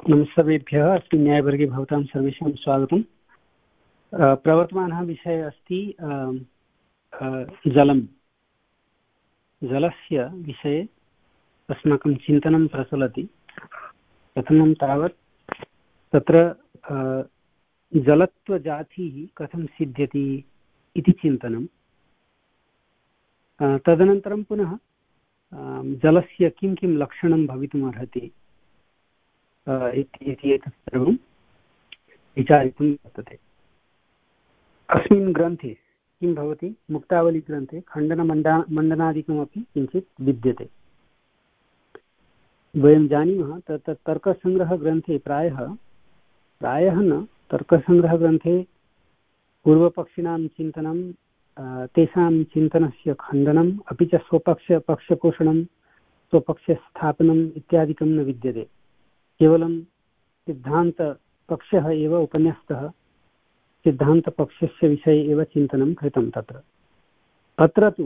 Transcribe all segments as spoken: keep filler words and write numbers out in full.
नमस्तेभ्यः। अस्मिन् न्यायवर्गे भवतां सर्वेषां स्वागतं। प्रवर्तमानः विषयः अस्ति जलं। जलस्य विषये अस्माकं चिन्तनं प्रचलति। प्रथमं तावत् तत्र जलत्वजातिः कथं सिद्ध्यति इति चिन्तनं। तदनन्तरं पुनः जलस्य किं किं लक्षणं भवितुमर्हति इति एतत् सर्वं विचारितुं वर्तते। अस्मिन् ग्रन्थे किं भवति, मुक्तावलीग्रन्थे खण्डनमण्डा मण्डनादिकमपि किञ्चित् विद्यते। वयं जानीमः तत् तर्कसङ्ग्रहग्रन्थे प्रायः प्रायः न तर्कसङ्ग्रहग्रन्थे पूर्वपक्षिणां चिन्तनं, तेषां चिन्तनस्य खण्डनम्, अपि च स्वपक्ष पक्षपोषणं, स्वपक्षस्थापनम् इत्यादिकं न विद्यते। केवलं सिद्धान्तपक्षः एव उपन्यस्तः, सिद्धान्तपक्षस्य विषये एव चिन्तनं कृतं तत्र। अत्र तु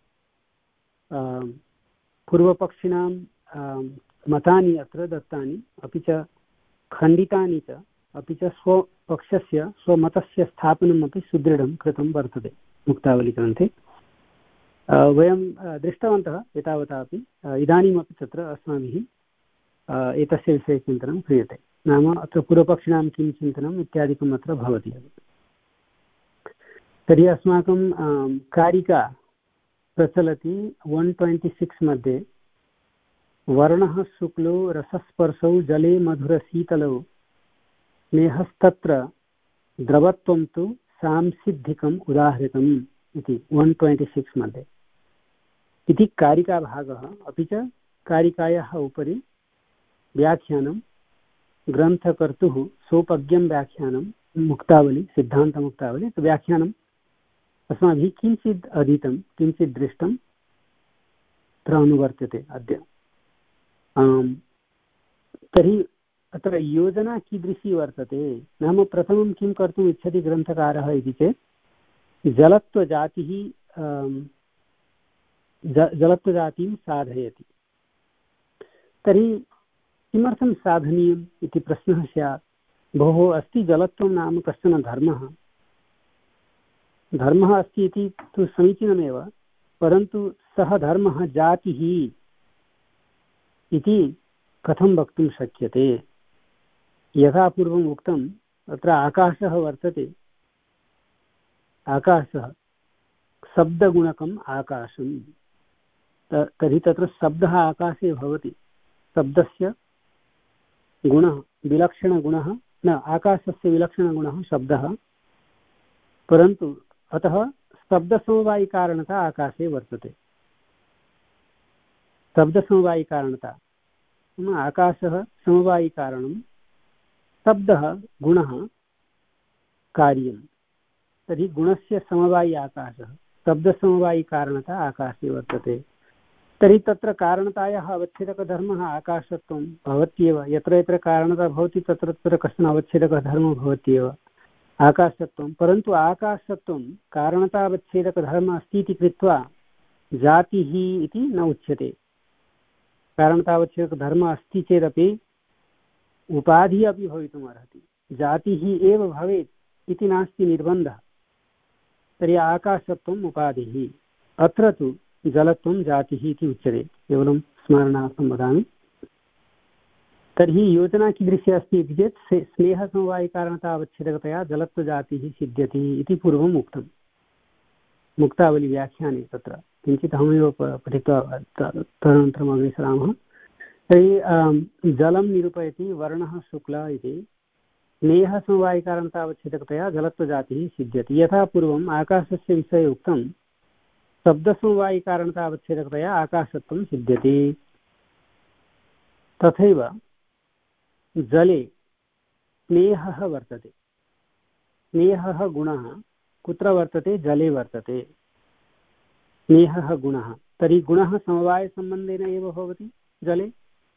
पूर्वपक्षिणां मतानि अत्र दत्तानि, अपि च खण्डितानि च, अपि च स्वपक्षस्य स्वमतस्य स्थापनम् अपि सुदृढं कृतं वर्तते मुक्तावलीग्रन्थे। वयं दृष्टवन्तः एतावतापि। इदानीमपि तत्र अस्माभिः एतस्य विषये चिन्तनं क्रियते। नाम अत्र पूर्वपक्षिणां किं चिन्तनम् इत्यादिकम् अत्र भवति। तर्हि अस्माकं कारिका प्रचलति वन् ट्वेण्टि सिक्स् मध्ये। वर्णः शुक्लो रसस्पर्शौ जले मधुरशीतलौ स्नेहस्तत्र द्रवत्वं तु सांसिद्धिकम् उदाहृतम् इति वन् ट्वेण्टि सिक्स् मध्ये इति कारिकाभागः। अपि च कारिकायाः उपरि व्याख्यानं ग्रन्थकर्तुः सोपज्ञं व्याख्यानं मुक्तावली, सिद्धान्तमुक्तावली व्याख्यानम् अस्माभिः किञ्चित् अधीतं, किञ्चित् दृष्टं तत्र अनुवर्तते अद्य। तर्हि अत्र योजना कीदृशी वर्तते? नाम प्रथमं किं कर्तुम् इच्छति ग्रन्थकारः इति चेत् जलत्वजातिः जलत्वजातिं साधयति। तर्हि किमर्थं साधनीयम् इति प्रश्नः स्यात्। भोः, अस्ति जलत्वं नाम कश्चन धर्मः। धर्मः अस्ति इति तु समीचीनमेव, परन्तु सः धर्मः जातिः इति कथं वक्तुं शक्यते? यथा पूर्वम् उक्तम्, अत्र आकाशः वर्तते। आकाशः शब्दगुणकम् आकाशं। तर्हि तत्र शब्दः आकाशे भवति। शब्दस्य गुणः, विलक्षणगुणः न, आकाशस्य विलक्षणगुणः शब्दः, परन्तु अतः शब्दसमवायिकारणता आकाशे वर्तते। शब्दसमवायिकारणता आकाशः समवायिकारणं, शब्दः गुणः कार्यं। तर्हि गुणस्य समवायि आकाशः, शब्दसमवायिकारणता आकाशे वर्तते। तर्हि तत्र कारणतायाः अवच्छेदकधर्मः आकाशत्वं भवत्येव। यत्र यत्र कारणता भवति तत्र तत्र कश्चन अवच्छेदकः धर्मः भवत्येव, आकाशत्वं। परन्तु आकाशत्वं कारणतावच्छेदकधर्मः अस्ति इति कृत्वा जातिः इति न उच्यते। कारणतावच्छेदकधर्मः अस्ति चेदपि उपाधिः अपि भवितुम् अर्हति, जातिः एव भवेत् इति नास्ति निर्बन्धः। तर्हि आकाशत्वम् उपाधिः, अत्र तु जलत्वं जातिः इति उच्यते। केवलं स्मरणार्थं वदामि। तर्हि योजना कीदृशी अस्ति इति चेत् स्नेहसमवायिकारणतावच्छेदकतया जलत्वजातिः सिद्ध्यति इति पूर्वम् उक्तं मुक्तावलीव्याख्याने। तत्र किञ्चित् अहमेव पठित्वा तदनन्तरम् अग्रे सरामः। तर्हि जलं निरूपयति वर्णः शुक्लः इति। स्नेहसमवायिकारणतावच्छेदकतया जलत्वजातिः सिद्ध्यति। यथा पूर्वम् आकाशस्य विषये उक्तं, शब्दसमवायिकारणतावच्छेदकतया आकाशत्वं सिद्ध्यति। तथैव जले स्नेहः वर्तते। स्नेहः गुणः कुत्र वर्तते? जले वर्तते स्नेहः गुणः। तर्हि गुणः समवायसम्बन्धेन एव भवति जले।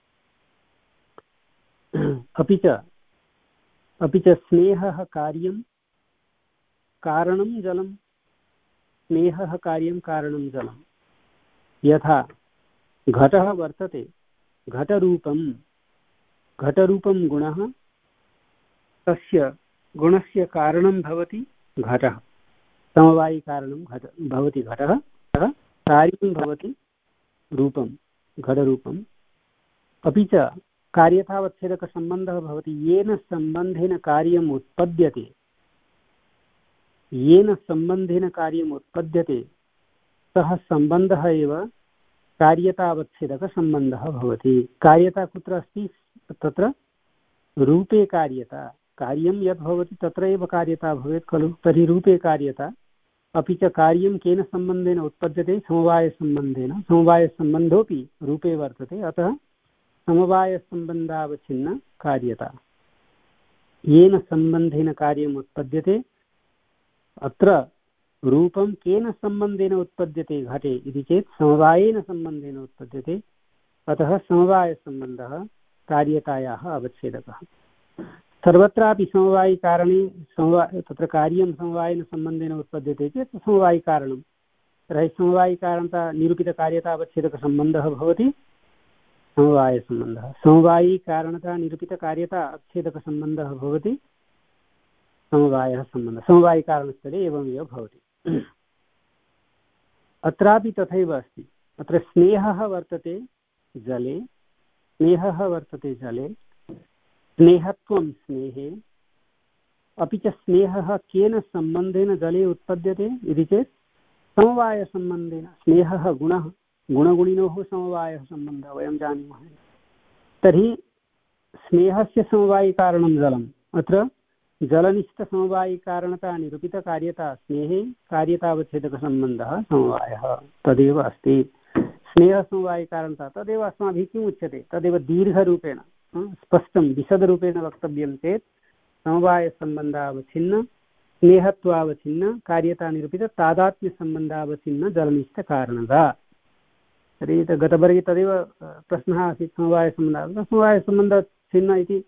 अपि च अपि च स्नेहः कार्यं, कारणं जलं। स्नेहः कार्यं, कारणं जलं। यथा घटः वर्तते, घटरूपं घटरूपं गुणः, तस्य गुणस्य कारणं भवति घटः, समवायिकारणं घट भवति घटः, कार्यं भवति रूपं घटरूपम्, अपि च कार्यतावच्छेदकसम्बन्धः भवति येन सम्बन्धेन कार्यम् उत्पद्यते, येन सम्बन्धेन कार्यम् उत्पद्यते सः सम्बन्धः एव कार्यतावच्छेदकसम्बन्धः भवति। कार्यता कुत्र अस्ति? तत्र रूपे कार्यता, कार्यं यद् भवति तत्र एव कार्यता भवेत् खलु, तर्हि रूपे कार्यता, अपि च कार्यं केन सम्बन्धेन उत्पद्यते? समवायसम्बन्धेन, समवायसम्बन्धोऽपि रूपे वर्तते, अतः समवायसम्बन्धावच्छिन्न कार्यता। येन सम्बन्धेन कार्यम् उत्पद्यते, अत्र रूपं केन सम्बन्धेन उत्पद्यते घटे इति चेत् समवायेन सम्बन्धेन उत्पद्यते, अतः समवायसम्बन्धः कार्यतायाः अवच्छेदकः। सर्वत्रापि समवायिकारणे समवाय तत्र कार्यं समवायेन सम्बन्धेन उत्पद्यते चेत् समवायिकारणं, तर्हि समवायिकारणता निरूपितकार्यतावच्छेदकसम्बन्धः भवति समवायसम्बन्धः, समवायिकारणता निरूपितकार्यता अच्छेदकसम्बन्धः भवति समवायः सम्बन्धः। समवायिकारणस्थले एवमेव भवति। अत्रापि तथैव अस्ति। अत्र स्नेहः वर्तते जले, स्नेहः वर्तते जले, स्नेहत्वं स्नेहे, अपि च स्नेहः केन सम्बन्धेन जले उत्पद्यते इति चेत् समवायसम्बन्धेन। स्नेहः गुणः, गुणगुणिनोः समवायः सम्बन्धः वयं जानीमः। तर्हि स्नेहस्य समवायिकारणं जलम्, अत्र जलनिष्ठसमवायिकारणता निरूपितकार्यता स्नेहे, कार्यतावच्छेदकसम्बन्धः समवायः, तदेव अस्ति। स्नेहसमवायिकारणता तदेव अस्माभिः किम् उच्यते? तदेव दीर्घरूपेण स्पष्टं विशदरूपेण वक्तव्यं चेत् समवायसम्बन्धावच्छिन्न, स्नेहत्वावच्छिन्न, कार्यता निरूपित तादात्म्यसम्बन्धावच्छिन्न जलनिष्ठकारणता। तर्हि गतवर्गे तदेव प्रश्नः आसीत्, समवायसम्बन्धः समवायसम्बन्धच्छिन्न इति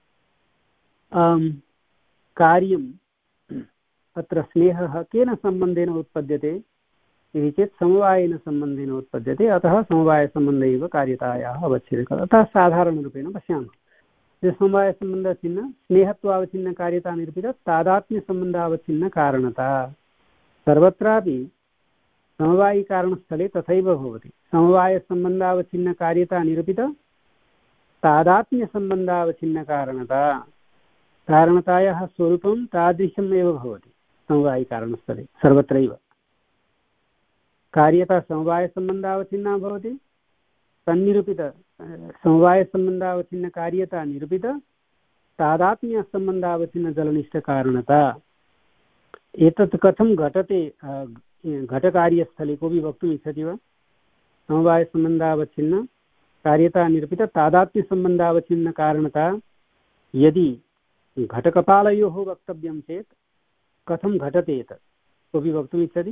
कार्यम् अत्र स्नेहः केन सम्बन्धेन उत्पद्यते इति चेत् समवायेन सम्बन्धेन उत्पद्यते, अतः समवायसम्बन्ध एव कार्यतायाः अवच्छेदकः। अतः साधारणरूपेण पश्यामः, समवायसम्बन्धच्छिन्न, स्नेहत्वावच्छिन्न, कार्यता निरूपित तादात्म्यसम्बन्धावच्छिन्न कारणता। सर्वत्रापि समवायिकारणस्थले तथैव भवति। समवायसम्बन्धावच्छिन्न कार्यता निरूपित तादात्म्यसम्बन्धावच्छिन्न कारणता। कारणतायाः स्वरूपं तादृशम् एव भवति समवायिकारणस्थले सर्वत्रैव। कार्यता समवायसम्बन्धावच्छिन्ना भवति, तन्निरूपित समवायसम्बन्धावच्छिन्न कार्यता निरूपित तादात्म्यसम्बन्धावच्छिन्न जलनिष्ठकारणता। एतत् कथं घटते? घटकार्यस्थले कोऽपि वक्तुम् इच्छति वा? समवायसम्बन्धावच्छिन्न कार्यता निरूपित तादात्म्यसम्बन्धावच्छिन्न कारणता यदि घटकपालयोः वक्तव्यं चेत् कथं घटते एतत्? कोऽपि वक्तुम् इच्छति?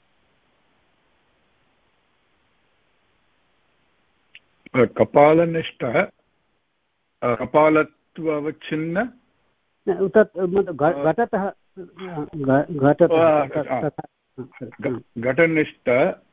कपालनिष्ठ कपालत्वावच्छिन्न घटतः घटनिष्ठ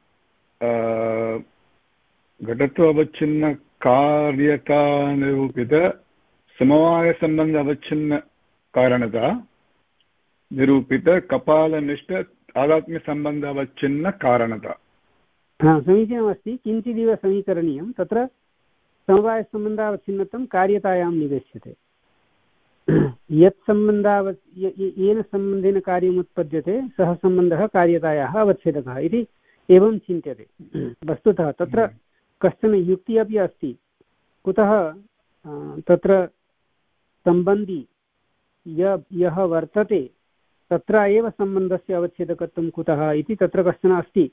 घटत्वावच्छिन्न कार्यता निरूपित समवायसम्बन्ध अवच्छिन्न कारणता निरूपित कपालनिष्ठ तादात्म्यसम्बन्ध अवच्छिन्न कारणता। हा, समीचीनमस्ति। किञ्चिदिव समीकरणीयं। तत्र समवायसम्बन्धावच्छिन्नत्वं कार्यतायां निवेश्यते। यत् सम्बन्धाव येन सम्बन्धेन कार्यम् उत्पद्यते सः सम्बन्धः कार्यतायाः अवच्छेदकः इति एवं चिन्त्यते। वस्तुतः तत्र कश्चन युक्तिः अपि अस्ति। कुतः? तत्र सम्बन्धी य यः वर्तते तत्र एव सम्बन्धस्य अवच्छेदकत्वं कुतः इति तत्र कश्चन अस्ति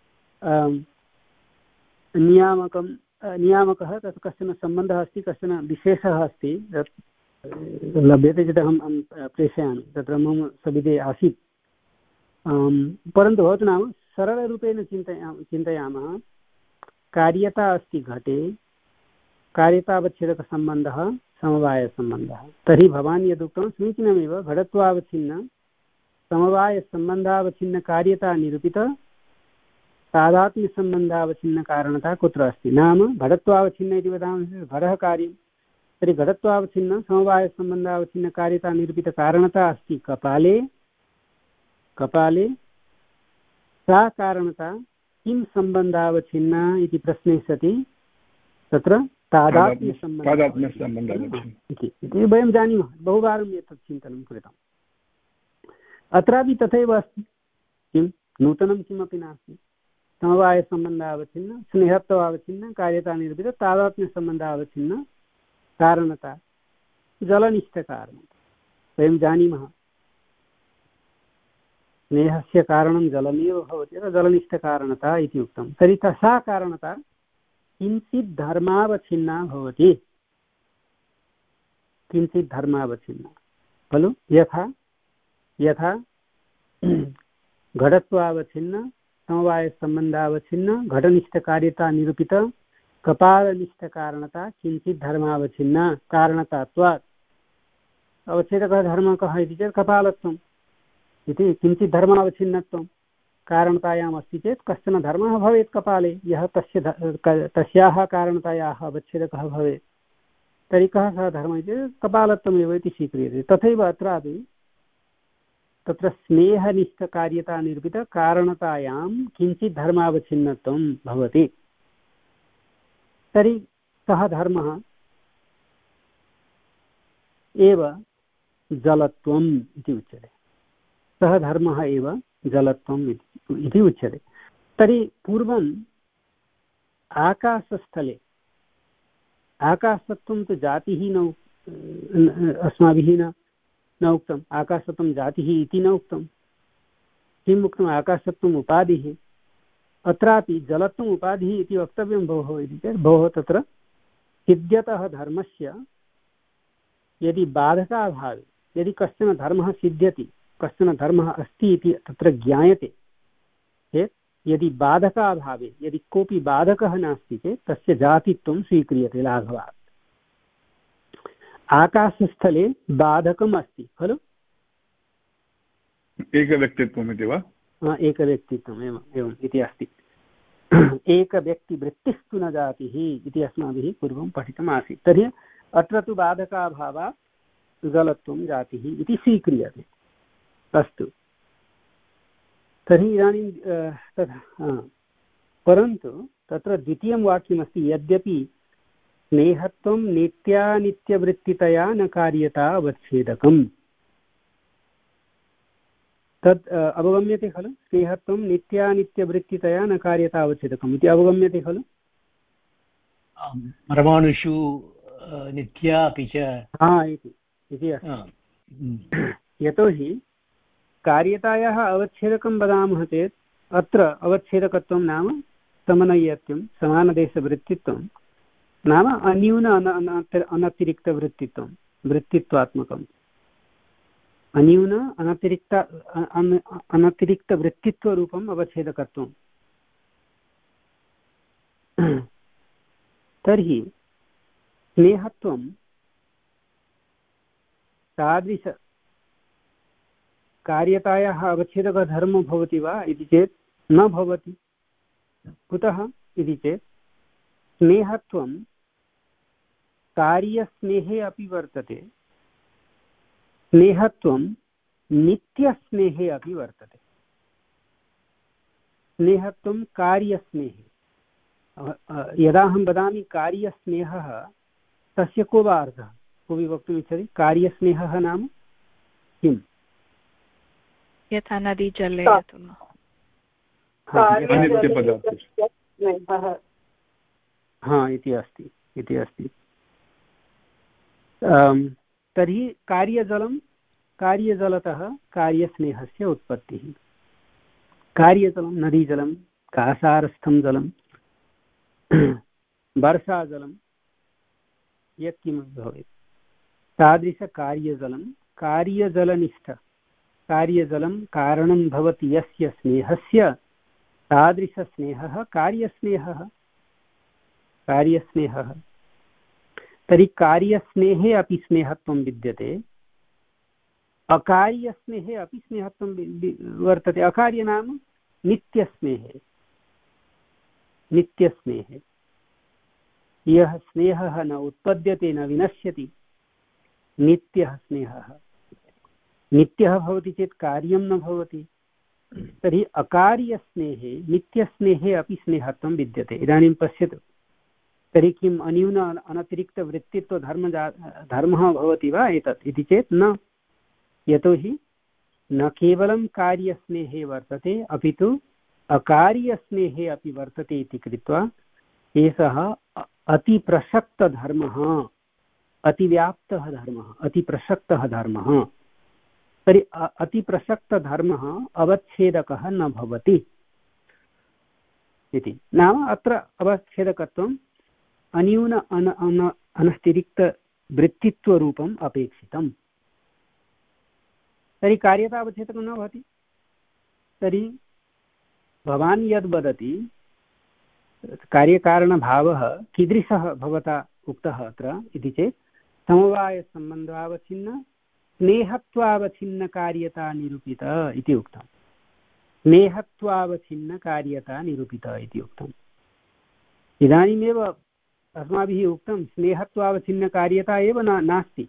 नियामकं नियामकः। तत् कश्चन सम्बन्धः अस्ति, कश्चन विशेषः अस्ति, लभ्यते चेत् अहं प्रेषयामि, तत्र मम सविधे आसीत्। परन्तु भवतु नाम सरलरूपेण चिन्तया चिन्तयामः। कार्यता अस्ति घटे, कार्यतावच्छेदकसम्बन्धः समवायसम्बन्धः। तर्हि भवान् यदुक्तं समीचीनमेव। घटत्वावच्छिन्न समवायसम्बन्धावच्छिन्न कार्यता निरूपित तादात्म्यसम्बन्धावच्छिन्न कारणता कुत्र अस्ति? नाम घटत्वावच्छिन्न इति वदामः, घटः कार्यं, तर्हि घटत्वावच्छिन्न समवायसम्बन्धावच्छिन्नकार्यता निरूपितकारणता अस्ति कपाले कपाले सा कारणता किं सम्बन्धावच्छिन्ना इति प्रश्ने सति तत्र तादात्म्यसम्बन्धः इति वयं जानीमः, बहुवारम् एतत् चिन्तनं कृतम्। अत्रापि तथैव अस्ति, किं नूतनं किमपि नास्ति। समवायसम्बन्धावच्छिन्न स्नेहत्वावच्छिन्न कार्यता निरूपित तादात्म्यसम्बन्धावच्छिन्न कारणता जलनिष्ठकारणता वयं जानीमः। स्नेहस्य कारणं जलमेव भवति, अतः जलनिष्ठकारणता इति उक्तं। तर्हि सा कारणता किञ्चित् धर्मावच्छिन्ना भवति, किञ्चित् धर्मावच्छिन्ना खलु। यथा यथा घटत्वावच्छिन्न समवायसम्बन्धावच्छिन्न घटनिष्ठकार्यता निरूपित कपालनिष्ठकारणता किञ्चित् धर्मावच्छिन्ना कारणतात्वात्। अवच्छेदकः धर्मः कः इति चेत् कपालत्वम् इति। किञ्चित् धर्मावच्छिन्नत्वं कारणतायाम् अस्ति चेत् कश्चन धर्मः भवेत् कपाले, यः तस्य तस्याः कारणतायाः अवच्छेदकः भवेत्। तर्हि कः सः धर्मः इति कपालत्वमेव इति स्वीक्रियते। तथैव अत्रापि तत्र स्नेहनिष्ठकार्यता निरूपितकारणतायां किञ्चित् धर्मावच्छिन्नत्वं भवति। तर्हि सः धर्मः एव जलत्वम् इति उच्यते। सः धर्मः एव जलत्वम् इति उच्यते। तर्हि पूर्वम् आकाशस्थले आकाशत्वं तु जातिः न अस्माभिः न न उक्तम्। आकाशत्वं जातिः इति न उक्तं। किम् उक्तम्? आकाशत्वम् उपाधिः। अत्रापि जलत्वम् उपाधिः इति वक्तव्यं भोः इति चेत् भोः तत्र सिद्ध्यतः धर्मस्य यदि बाधकाभावे यदि कश्चन धर्मः सिद्ध्यति, कश्चन धर्मः अस्ति इति तत्र ज्ञायते चेत् यदि बाधकाभावे यदि कोऽपि बाधकः नास्ति चेत् तस्य जातित्वं स्वीक्रियते लाघवात्। आकाशस्थले बाधकम् अस्ति खलु, एकव्यक्तित्वम् इति वा? एकव्यक्तित्वम् एवम् एवम् इति अस्ति। एकव्यक्तिवृत्तिस्तु न जातिः इति अस्माभिः पूर्वं पठितम् आसीत्। तर्हि अत्र तु बाधकाभावात् जलत्वं जातिः इति स्वीक्रियते। अस्तु, तर्हि इदानीं तथा परन्तु तत्र द्वितीयं वाक्यमस्ति यद्यपि स्नेहत्वं नित्यानित्यवृत्तितया न कार्यता अवच्छेदकम्। तद् अवगम्यते खलु? स्नेहत्वं नित्यानित्यवृत्तितया न कार्यता अवच्छेदकम् इति अवगम्यते खलु? परमाणुषु नित्या अपि च हा इति अस्ति। यतोहि कार्यतायाः अवच्छेदकं वदामः चेत् अत्र अवच्छेदकत्वं नाम समनय्यत्वं समानदेशवृत्तित्वं नाम अन्यून अनतिरिक्तवृत्तित्वं वृत्तित्वात्मकम्। अन्यून अनतिरिक्त अनतिरिक्तवृत्तित्वरूपम् अवच्छेदकत्वं। तर्हि स्नेहत्वं तादृश कार्यतायाः अवच्छेदकधर्मो भवति वा इति चेत् न भवति। कुतः इति चेत् स्नेहत्वं कार्यस्नेहे अपि वर्तते, स्नेहत्वं नित्यस्नेहे अपि वर्तते। स्नेहत्वं कार्यस्नेहे, यदा अहं वदामि कार्यस्नेहः तस्य को वा अर्थः? कोऽपि वक्तुम् इच्छति? कार्यस्नेहः नाम किम्? यथा नदी जले हा इति अस्ति इति अस्ति। तर्हि कार्यजलं कार्यजलतः कार्यस्नेहस्य उत्पत्तिः। कार्यजलं नदीजलं कासारस्थं जलं वर्षाजलं यत्किमपि भवेत् तादृशकार्यजलं कार्यजलनिष्ठ कार्यजलं कारणं भवति यस्य स्नेहस्य तादृशस्नेहः कार्यस्नेहः कार्यस्नेहः। तर्हि कार्यस्नेहे अपि स्नेहत्वं विद्यते, अकार्यस्नेहे अपि स्नेहत्वं वर्तते। अकार्य नाम नित्यस्नेहे नित्यस्नेहे यः स्नेहः न उत्पद्यते न विनश्यति नित्यः स्नेहः। नित्यः भवति चेत् कार्यं न भवति, तर्हि अकार्यस्नेहे नित्यस्नेहे अपि स्नेहत्वं विद्यते। इदानीं पश्यतु, तर्हि किम् अन्यून अनतिरिक्तवृत्तित्वधर्म धर्मः भवति वा एतत् इति चेत् न, यतोहि न केवलं कार्यस्नेहे वर्तते अपि तु अकार्यस्नेहे अपि वर्तते इति कृत्वा एषः अतिप्रसक्तधर्मः, अतिव्याप्तः धर्मः, अतिप्रसक्तः धर्मः। तर्हि अतिप्रसक्तधर्मः अवच्छेदकः न भवति इति। नाम अत्र अवच्छेदकत्वम् अन्यून अन अन अनतिरिक्तवृत्तित्वरूपम् अपेक्षितम्। तर्हि कार्यता अवच्छेदकं न भवति। तर्हि भवान् यद् वदति कार्यकारणभावः कीदृशः भवता उक्तः अत्र इति चेत् समवायसम्बन्धावच्छिन्न स्नेहत्वावच्छिन्नकार्यता निरूपित इति उक्तम्। स्नेहत्वावच्छिन्नकार्यता निरूपित इति उक्तम्। इदानीमेव अस्माभिः उक्तं स्नेहत्वावच्छिन्नकार्यता एव न नास्ति,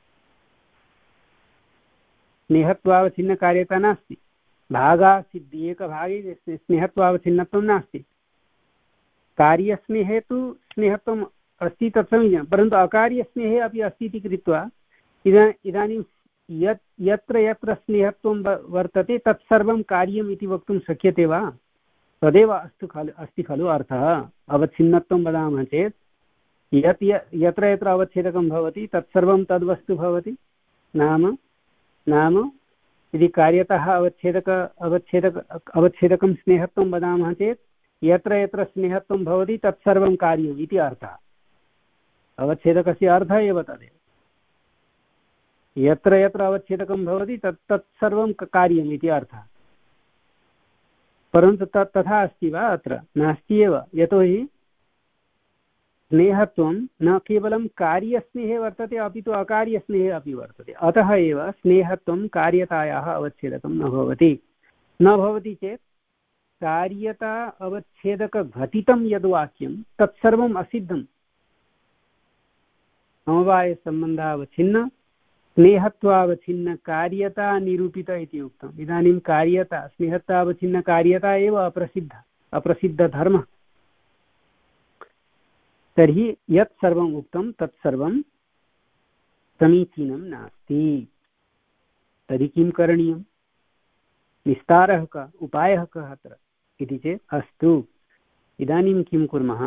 स्नेहत्वावच्छिन्नकार्यता नास्ति। भागासिद्धि एकभागे स्नेहत्वावच्छिन्नत्वं नास्ति। कार्यस्नेहे तु स्नेहत्वम् अस्ति, तत् समीचीनं, परन्तु अकार्यस्नेहे अपि अस्ति इति कृत्वा इदा इदानीं यत् यत्र यत्र स्नेहत्वं वर्तते तत्सर्वं कार्यम् इति वक्तुं शक्यते वा? तदेव अस्तु खलु अस्ति खलु अर्थः। अवच्छिन्नत्वं वदामः चेत् यत् यत्र यत्र अवच्छेदकं भवति तत्सर्वं तद्वस्तु भवति। नाम नाम यदि कार्यतः अवच्छेदक अवच्छेदक अवच्छेदकं स्नेहत्वं वदामः चेत् यत्र यत्र स्नेहत्वं भवति तत्सर्वं कार्यम् इति अर्थः। अवच्छेदकस्य अर्थः एव तदेव। यत्र यत्र अवच्छेदकं भवति तत् तत्सर्वं कार्यम् इति अर्थः। परन्तु तत् तथा अस्ति वा? अत्र नास्ति एव। यतोहि स्नेहत्वं न केवलं कार्यस्नेहे वर्तते अपि तु अकार्यस्नेहे अपि वर्तते। अतः एव स्नेहत्वं कार्यतायाः अवच्छेदकं न भवति। न भवति चेत् कार्यता अवच्छेदकघटितं यद्वाक्यं तत्सर्वम् असिद्धम्। समवायसम्बन्धावच्छिन्न स्नेहत्वावच्छिन्न कार्यता निरूपित इति उक्तम्। इदानीं कार्यता स्नेहत्वावच्छिन्न कार्यता एव अप्रसिद्ध अप्रसिद्धधर्मः। तर्हि यत् सर्वम् उक्तं तत्सर्वं समीचीनं नास्ति। तर्हि किं करणीयं? विस्तारः कः, उपायः कः अत्र इति चेत् अस्तु इदानीं किं कुर्मः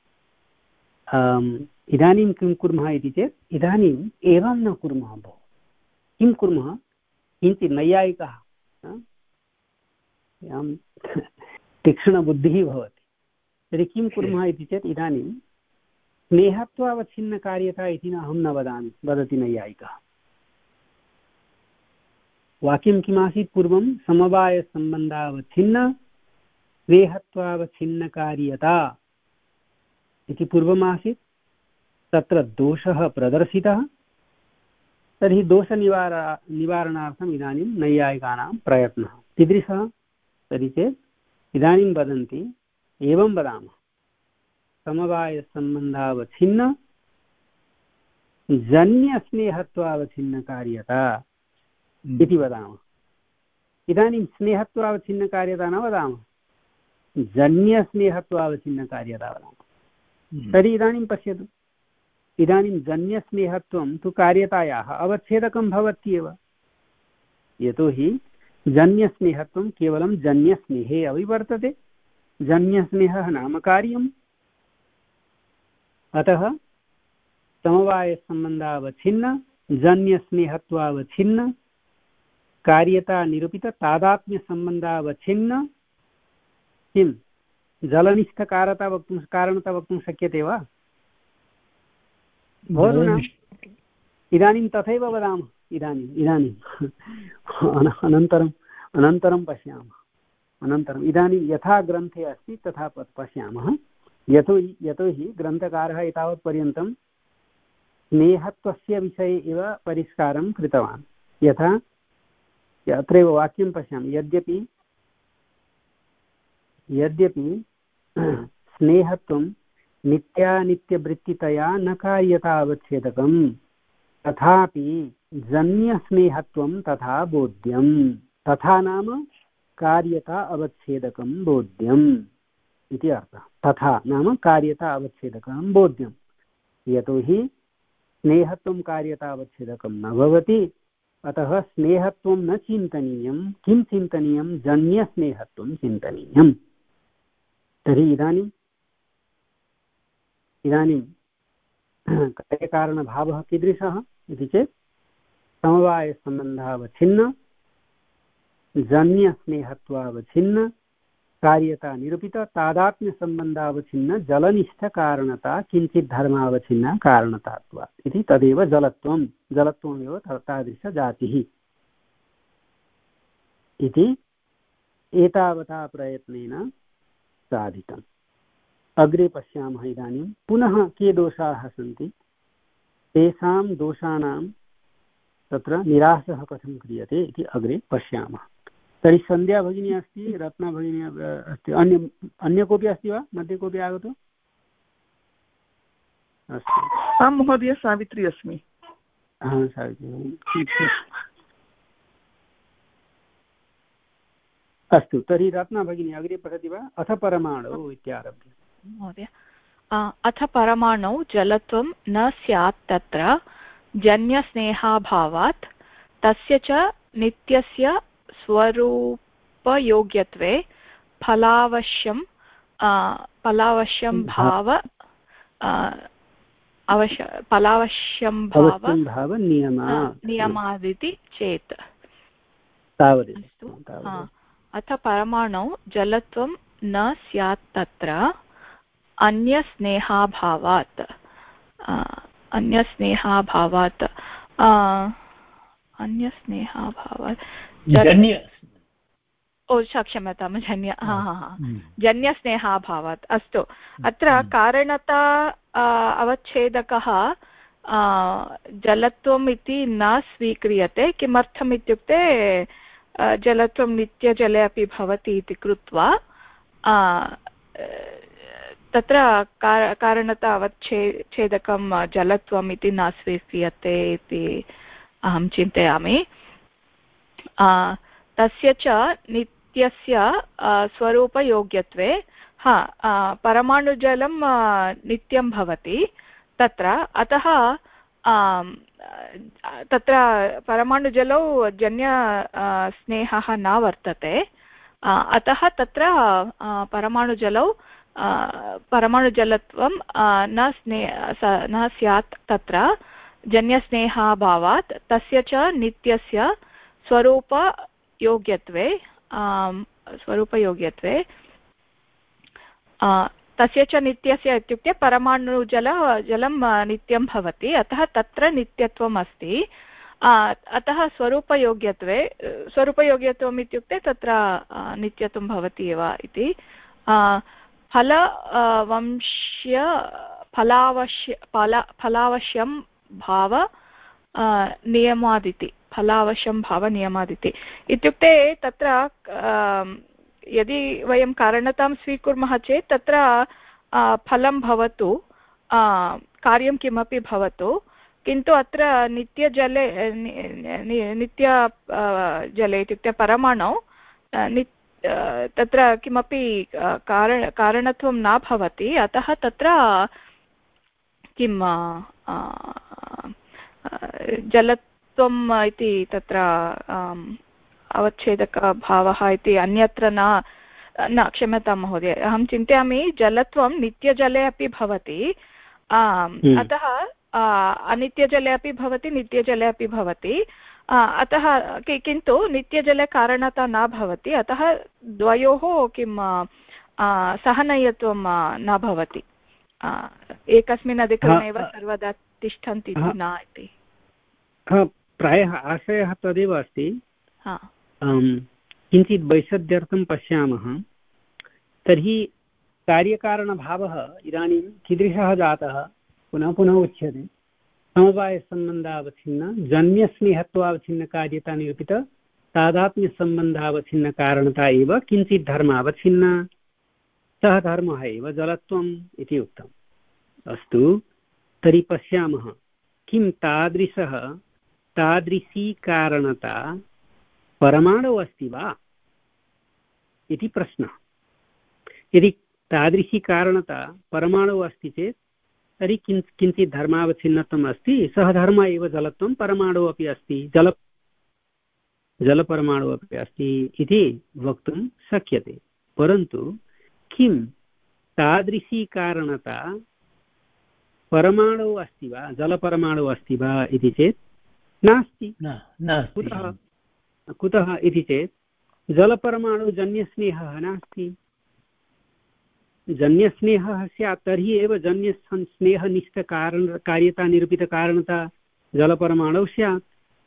इदानीं किं कुर्मः इति चेत् इदानीम् एवं न कुर्मः भो। किं कुर्मः? किञ्चित् नैयायिकः तीक्ष्णबुद्धिः भवति। तर्हि किं कुर्मः इति चेत् इदानीं स्नेहत्वावच्छिन्नकार्यता इति न अहं न वदामि, वदति नैयायिकः। वाक्यं किमासीत् पूर्वं? समवायसम्बन्धावच्छिन्न स्नेहत्वावच्छिन्नकार्यता इति पूर्वमासीत्। तत्र दोषः प्रदर्शितः। तर्हि दोषनिवार निवारणार्थम् इदानीं नैयायिकानां प्रयत्नः कीदृशः? तर्हि चेत् इदानीं वदन्ति एवं वदामः, समवायसम्बन्धावच्छिन्न जन्यस्नेहत्वावच्छिन्नकार्यता इति वदामः। इदानीं स्नेहत्वावच्छिन्नकार्यता न वदामः, जन्यस्नेहत्वावच्छिन्नकार्यता वदामः। तर्हि इदानीं पश्यतु, इदानीं जन्यस्नेहत्वं तु कार्यतायाः अवच्छेदकं भवत्येव। यतोहि जन्यस्नेहत्वं केवलं जन्यस्नेहे अपि वर्तते। जन्यस्नेहः नाम कार्यम्। अतः समवायसम्बन्धावच्छिन्न जन्यस्नेहत्वावच्छिन्न कार्यता निरूपित तादात्म्यसम्बन्धावच्छिन्न किं जलनिष्ठकारता वक्तुं कारणता वक्तुं शक्यते वा? भवतु न। इदानीं तथैव वदामः। इदानीम् इदानीम् अनन्तरम् अनन्तरं पश्यामः। अनन्तरम् इदानीं यथा ग्रन्थे अस्ति तथा पश्यामः। यतोहि यतोहि ग्रन्थकारः एतावत्पर्यन्तं स्नेहत्वस्य विषये एव परिष्कारं कृतवान्। यथा अत्रैव वाक्यं पश्यामि, यद्यपि यद्यपि स्नेहत्वं नित्यानित्यवृत्तितया न कार्यता अवच्छेदकं तथापि जन्यस्नेहत्वं तथा बोध्यं। तथा नाम कार्यता अवच्छेदकं बोध्यम् इति अर्थः। तथा नाम कार्यता अवच्छेदकं बोध्यं, यतोहि स्नेहत्वं कार्यता अवच्छेदकं न भवति, अतः स्नेहत्वं न चिन्तनीयं। किं चिन्तनीयं? जन्यस्नेहत्वं चिन्तनीयम्। तर्हि इदानीम् इदानीं कार्यकारणभावः कीदृशः इति चेत् समवायसम्बन्धावच्छिन्न, जन्यस्नेहत्वावच्छिन्न, कार्यता निरूपित, तादात्म्यसम्बन्धावच्छिन्न, जलनिष्ठकारणता, किञ्चित् धर्मावच्छिन्न कारणतात्वात् इति तदेव जलत्वं। जलत्वमेव तादृशजातिः इति एतावता प्रयत्नेन साधितम्। अग्रे पश्यामः। इदानीं पुनः के दोषाः सन्ति, तेषां दोषाणां तत्र निरासः कथं क्रियते इति अग्रे पश्यामः। तर्हि सन्ध्या भगिनी अस्ति, रत्ना भगिनी अस्ति, अन्य अन्य कोऽपि अस्ति वा? मध्ये कोऽपि आगतो? अस्तु, आं महोदय, सावित्री अस्मि। हा, सावित्री। अस्तु, तर्हि रत्ना भगिनी अग्रे पठति वा? अथ परमाणु इत्यारभ्य। महोदय, अथ परमाणौ जलत्वं न स्यात् तत्र जन्यस्नेहाभावात् तस्य च नित्यस्य स्वरूपयोग्यत्वे फलावश्यं फलावश्यं भाव अवश्य फलावश्यं भाव नियमादिति चेत् तावदेव। अथ परमाणौ जलत्वं न स्यात् तत्र अन्यस्नेहाभावात् अन्यस्नेहाभावात् अन्यस्नेहाभावात् जन्य ओ क्षम्यतां जन्य हा हा हा जन्यस्नेहाभावात्। अस्तु, अत्र कारणता अवच्छेदकः जलत्वम् इति न स्वीक्रियते। किमर्थम् इत्युक्ते जलत्वं नित्यजले अपि भवति इति कृत्वा तत्र कारणता अवच्छेदकं जलत्वम् इति न स्वीक्रियते इति अहं चिन्तयामि। तस्य च नित्यस्य स्वरूपयोग्यत्वे हा परमाणुजलं नित्यं भवति तत्र, अतः तत्र परमाणुजलौ जन्य स्नेहः न वर्तते, अतः तत्र परमाणुजलौ परमाणुजलत्वं न स्ने न स्यात् तत्र जन्यस्नेहाभावात् तस्य च नित्यस्य स्वरूपयोग्यत्वे स्वरूपयोग्यत्वे तस्य च नित्यस्य इत्युक्ते परमाणुजल जलं नित्यं भवति, अतः तत्र नित्यत्वम् अस्ति। अतः स्वरूपयोग्यत्वे स्वरूपयोग्यत्वम् इत्युक्ते तत्र नित्यत्वं भवति एव इति। फलवंश्य फलावश्य फल फलावश्यं भाव नियमादिति फलावश्यं भावनियमादिति इत्युक्ते तत्र यदि वयं कारणतां स्वीकुर्मः चेत् तत्र फलं भवतु, कार्यं किमपि भवतु, किन्तु अत्र नित्यजले नित्य जले इत्युक्ते परमाणौ तत्र किमपि कारण कारणत्वं न भवति, अतः तत्र किं जलत्वम् इति तत्र अवच्छेदकभावः इति अन्यत्र न न क्षम्यतां महोदय, अहं चिन्तयामि जलत्वं नित्यजले अपि भवति, अतः अनित्यजले अपि भवति, नित्यजले अपि भवति, अतः किन्तु नित्यजले कारणता न भवति, अतः द्वयोः किं सहनयत्वं न भवति, एकस्मिन् अधिकरणे एव सर्वदा तिष्ठन्ति इति न इति प्रायः आशयः तदेव अस्ति। किञ्चित् वैशद्यर्थं पश्यामः तर्हि कार्यकारणभावः इदानीं कीदृशः जातः पुनः पुनः उच्यते। समवायसम्बन्धावच्छिन्न जन्यस्नेहत्वावच्छिन्न कार्यता निरूपित तादात्म्यसम्बन्धावच्छिन्न कारणता एव किञ्चित् धर्मावच्छिन्न, सः धर्मः एव जलत्वम् इति उक्तम्। अस्तु, तर्हि पश्यामः किं तादृशः तादृशी कारणता परमाणु अस्ति वा इति प्रश्नः। यदि तादृशी कारणता परमाणु अस्ति चेत् तर्हि किं किञ्चित् धर्मावच्छिन्नत्वम् अस्ति, सः धर्म एव जलत्वं परमाणु अपि अस्ति, जल जलपरमाणु अपि अस्ति इति वक्तुं शक्यते। परन्तु किं तादृशी कारणता परमाणु अस्ति वा, जलपरमाणु अस्ति वा इति चेत् नास्ति। कुतः कुतः इति चेत् जलपरमाणुजन्यस्नेहः नास्ति। जन्यस्नेहः स्यात् तर्हि एव जन्यस्नेहनिष्ठकारण कार्यतानिरूपितकारणता जलपरमाणौ स्यात्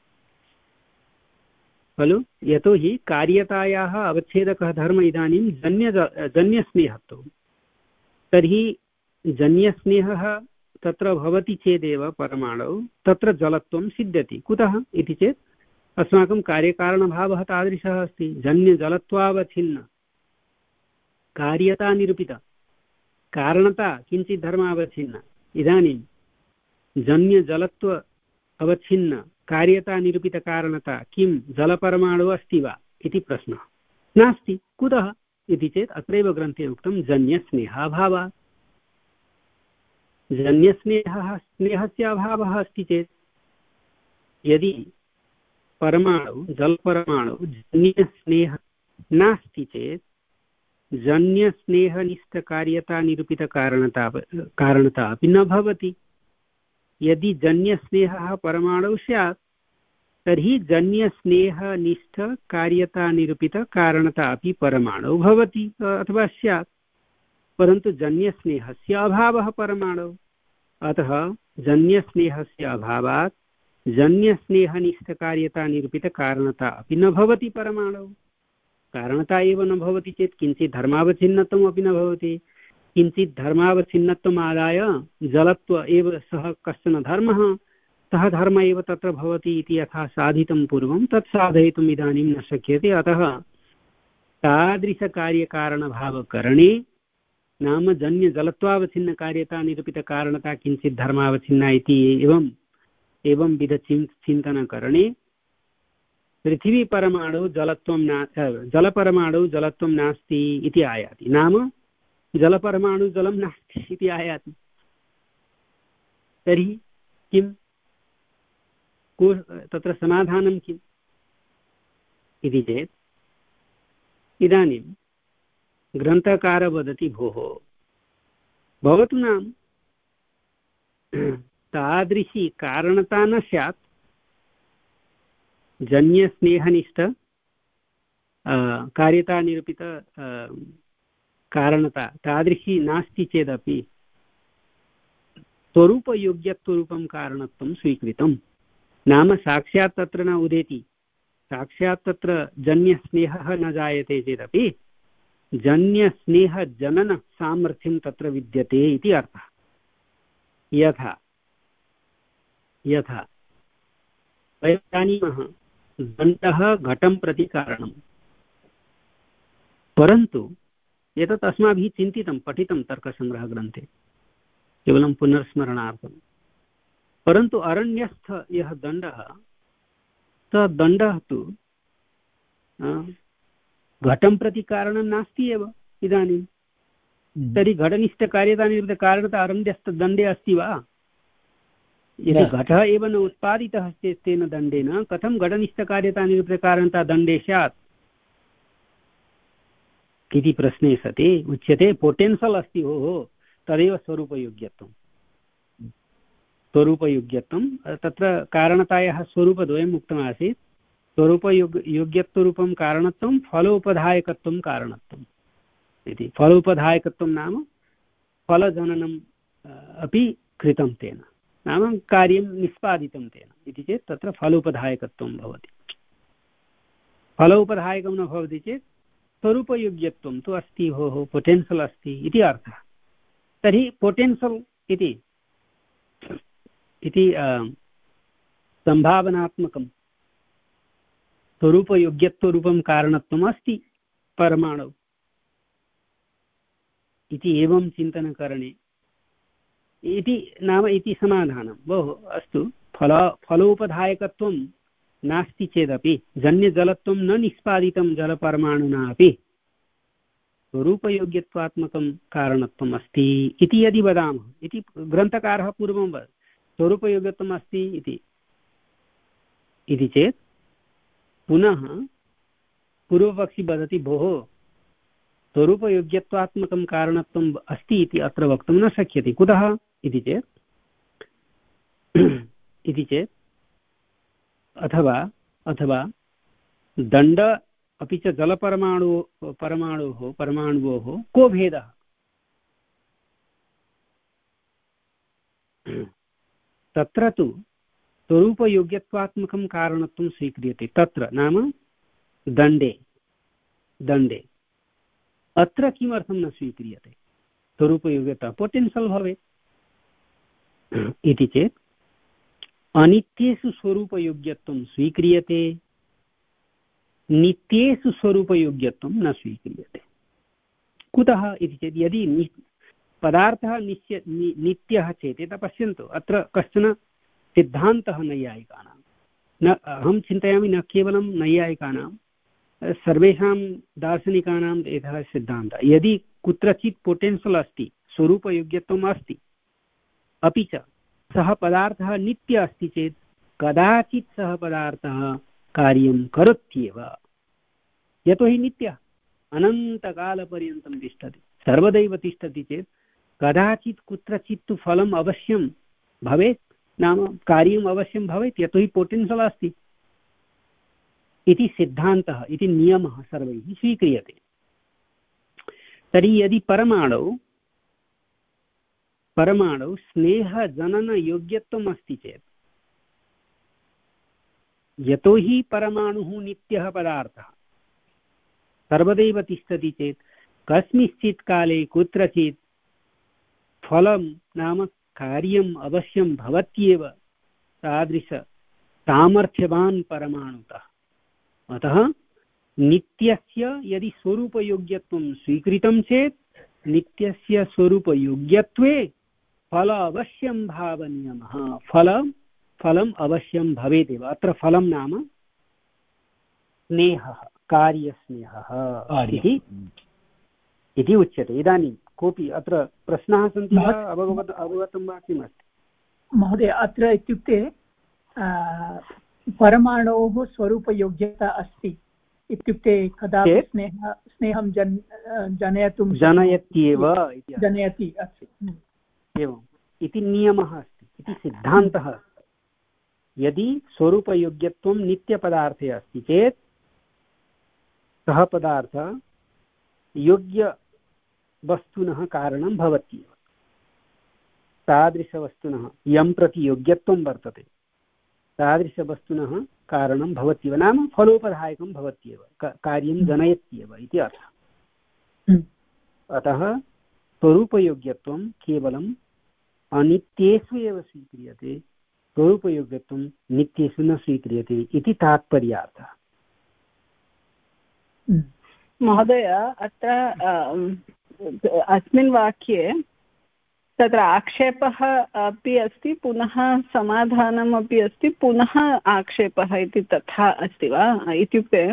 खलु। यतोहि कार्यतायाः अवच्छेदकः धर्म इदानीं जन्य जन्यस्नेहत्वं। तर्हि जन्यस्नेहः तत्र भवति चेदेव परमाणौ तत्र जलत्वं सिद्ध्यति। कुतः इति चेत् अस्माकं कार्यकारणभावः तादृशः अस्ति। जन्यजलत्वावच्छिन्न कार्यतानिरूपित कारणता किञ्चित् धर्मावच्छिन्न। इदानीं जन्यजलत्व अवच्छिन्न कार्यतानिरूपितकारणता किं जलपरमाणु अस्ति वा इति प्रश्नः नास्ति। कुतः इति चेत् अत्रैव ग्रन्थे उक्तं जन्यस्नेहाभावात्। जन्यस्नेहः स्नेहस्य अभावः अस्ति चेत्, यदि परमाणु जलपरमाणु जन्यस्नेह नास्ति चेत् जन्यस्नेहनिष्ठकार्यतानिरूपितकारणता कारणता अपि न भवति। यदि जन्यस्नेहः परमाणु स्यात् तर्हि जन्यस्नेहनिष्ठकार्यतानिरूपितकारणता अपि परमाणु भवति अथवा स्यात्। परन्तु जन्यस्नेहस्य अभावः परमाणु, अतः जन्यस्नेहस्य अभावात् जन्यस्नेहनिष्ठकार्यतानिरूपितकारणता अपि न भवति परमाणु। कारणता एव न भवति चेत् किञ्चित् धर्मावच्छिन्नत्वम् अपि न भवति। किञ्चित् धर्मावच्छिन्नत्वम् आदाय जलत्व एव सः कश्चन धर्मः, सः धर्म एव तत्र भवति इति यथा साधितं पूर्वं, तत् साधयितुम् इदानीं न शक्यते। अतः तादृशकार्यकारणभावकरणे नाम जन्यजलत्वावच्छिन्नकार्यतानिरूपितकारणता किञ्चित् धर्मावच्छिन्ना इति एवम् एवं विध चिन्तनकरणे पृथिवीपरमाणु जलत्वं ना जलपरमाणु जलत्वं नास्ति इति आयाति। नाम जलपरमाणु जलं नास्ति इति आयाति। तर्हि किं तत्र समाधानं किम् इति चेत्, इदानीं ग्रन्थकार वदति भोः भवतु नाम तादृशी कारणता न स्यात्, जन्यस्नेहनिष्ठ कार्यतानिरूपित कारणता तादृशी नास्ति चेदपि स्वरूपयोग्यत्वरूपं कारणत्वं स्वीकृतं। नाम साक्षात् तत्र न उदेति, साक्षात् तत्र जन्यस्नेहः न जायते चेदपि जन्यस्नेहजनन सामर्थ्यं तत्र विद्यते इति अर्थः। यथा यथा वयं जानीमः दण्डः घटं प्रति कारणं, परन्तु एतत् अस्माभिः चिन्तितं पठितं तर्कसङ्ग्रहग्रन्थे केवलं पुनर्स्मरणार्थं। परन्तु अरण्यस्थ यः दण्डः, सः दण्डः तु घटं प्रति कारणं नास्ति एव इदानीं। तर्हि घटनिष्ठकार्यतानिरूपितकारणता अरण्यस्थदण्डे अस्ति वा? यदि घटः एव न उत्पादितः चेत् तेन दण्डेन कथं घटनिष्ठकार्यतानिरूपितकारणता दण्डे स्यात् इति प्रश्ने सति उच्यते पोटेन्शियल् अस्ति भोः, तदेव स्वरूपयोग्यत्वं। स्वरूपयोग्यत्वं तत्र कारणतायाः स्वरूपद्वयम् उक्तमासीत्। स्वरूपयोग योग्यत्वरूपं कारणत्वं, फलोपधायकत्वं कारणत्वम् इति। फलोपधायकत्वं नाम फलजननम् अपि कृतं तेन, नाम कार्यं निष्पादितं तेन इति चेत् तत्र फलोपधायकत्वं भवति। फलोपधायकं न भवति चेत् स्वरूपयोग्यत्वं तु अस्ति भोः, पोटेन्शियल् अस्ति इति अर्थः। तर्हि पोटेन्शियल् इति इति सम्भावनात्मकं स्वरूपयोग्यत्वरूपं कारणत्वम् अस्ति परमाणौ इति एवं चिन्तनकरणे इति नाम इति समाधानं। बहु अस्तु, फल फलोपधायकत्वं नास्ति चेदपि जन्यजलत्वं न निष्पादितं जलपरमाणुना अपि स्वरूपयोग्यत्वात्मकं कारणत्वम् अस्ति इति यदि वदामः, इति ग्रन्थकारः पूर्वं वद स्वरूपयोग्यत्वम् अस्ति इति इति चेत् पुनः पूर्वपक्षी वदति भोः स्वरूपयोग्यत्वात्मकं कारणत्वम् अस्ति इति अत्र वक्तुं न शक्यते। कुतः इति चेत् इति चेत् अथवा अथवा दण्ड अपि च जलपरमाणु परमाणोः परमाणुवोः को भेदः? तत्र तु स्वरूपयोग्यत्वात्मकं कारणत्वं स्वीक्रियते। तत्र नाम दण्डे दण्डे अत्र किमर्थं न स्वीक्रियते? स्वरूपयोग्यता पोटेन्शियल् भवेत् इति चेत् अनित्येषु स्वरूपयोग्यत्वं स्वीक्रियते, नित्येषु स्वरूपयोग्यत्वं न स्वीक्रियते। कुतः इति चेत् यदि नि पदार्थः निश्य नि, नित्यः चेत् यथा पश्यन्तु अत्र कश्चन सिद्धान्तः नैयायिकानां, न अहं चिन्तयामि न केवलं नैयायिकानां, सर्वेषां दार्शनिकानां एकः सिद्धान्तः। यदि कुत्रचित् पोटेन्शियल् अस्ति, स्वरूपयोग्यत्वम् अस्ति, अपि च सः पदार्थः नित्यः अस्ति चेत् कदाचित् सः पदार्थः कार्यं करोत्येव, यतोहि नित्यः अनन्तकालपर्यन्तं तिष्ठति, सर्वदैव तिष्ठति चेत् कदाचित् कुत्रचित् तु फलम् अवश्यं भवेत्, नाम कार्यम् अवश्यं भवेत्, यतोहि पोटेन्शियल् अस्ति इति सिद्धान्तः इति नियमः सर्वैः स्वीक्रियते। तर्हि यदि परमाणौ परमाणौ स्नेहजननयोग्यत्वम् अस्ति चेत्, यतोहि परमाणुः नित्यः पदार्थः सर्वदैव तिष्ठति चेत् कस्मिंश्चित् काले कुत्रचित् फलं नाम कार्यम् अवश्यं भवत्येव तादृश सामर्थ्यवान् परमाणुतः। अतः नित्यस्य यदि स्वरूपयोग्यत्वं स्वीकृतं चेत् नित्यस्य स्वरूपयोग्यत्वे फल अवश्यं भावनीयमः, फलं फलम् अवश्यं भवेदेव। अत्र फलं नाम स्नेहः, कार्यस्नेहः इति इति उच्यते। इदानीं कोऽपि अत्र प्रश्नाः सन्ति वा? अवगत अवगतं वा किमस्ति महोदय? अत्र इत्युक्ते परमाणोः स्वरूपयोग्यता अस्ति इत्युक्ते कदापि स्नेह स्नेहं जन जनयितुं जनयत्येव जनयति अस्ति एवम् इति नियमः अस्ति, इति सिद्धान्तः अस्ति। यदि स्वरूपयोग्यत्वं नित्यपदार्थे अस्ति चेत् सः पदार्थः योग्यवस्तुनः कारणं भवत्येव। तादृशवस्तुनः यं प्रति योग्यत्वं वर्तते तादृशवस्तुनः कारणं भवत्येव, नाम फलोपधायकं भवत्येव, कार्यं जनयत्येव इति अर्थः। अतः स्वरूपयोग्यत्वं केवलम् अनित्येषु एव स्वीक्रियते, स्वरूपयोग्यत्वं नित्येषु न स्वीक्रियते इति तात्पर्यार्थः। महोदय, अत्र अस्मिन् वाक्ये तत्र आक्षेपः अपि अस्ति, पुनः समाधानम् अपि अस्ति, पुनः आक्षेपः इति तथा अस्ति वा? इत्युक्ते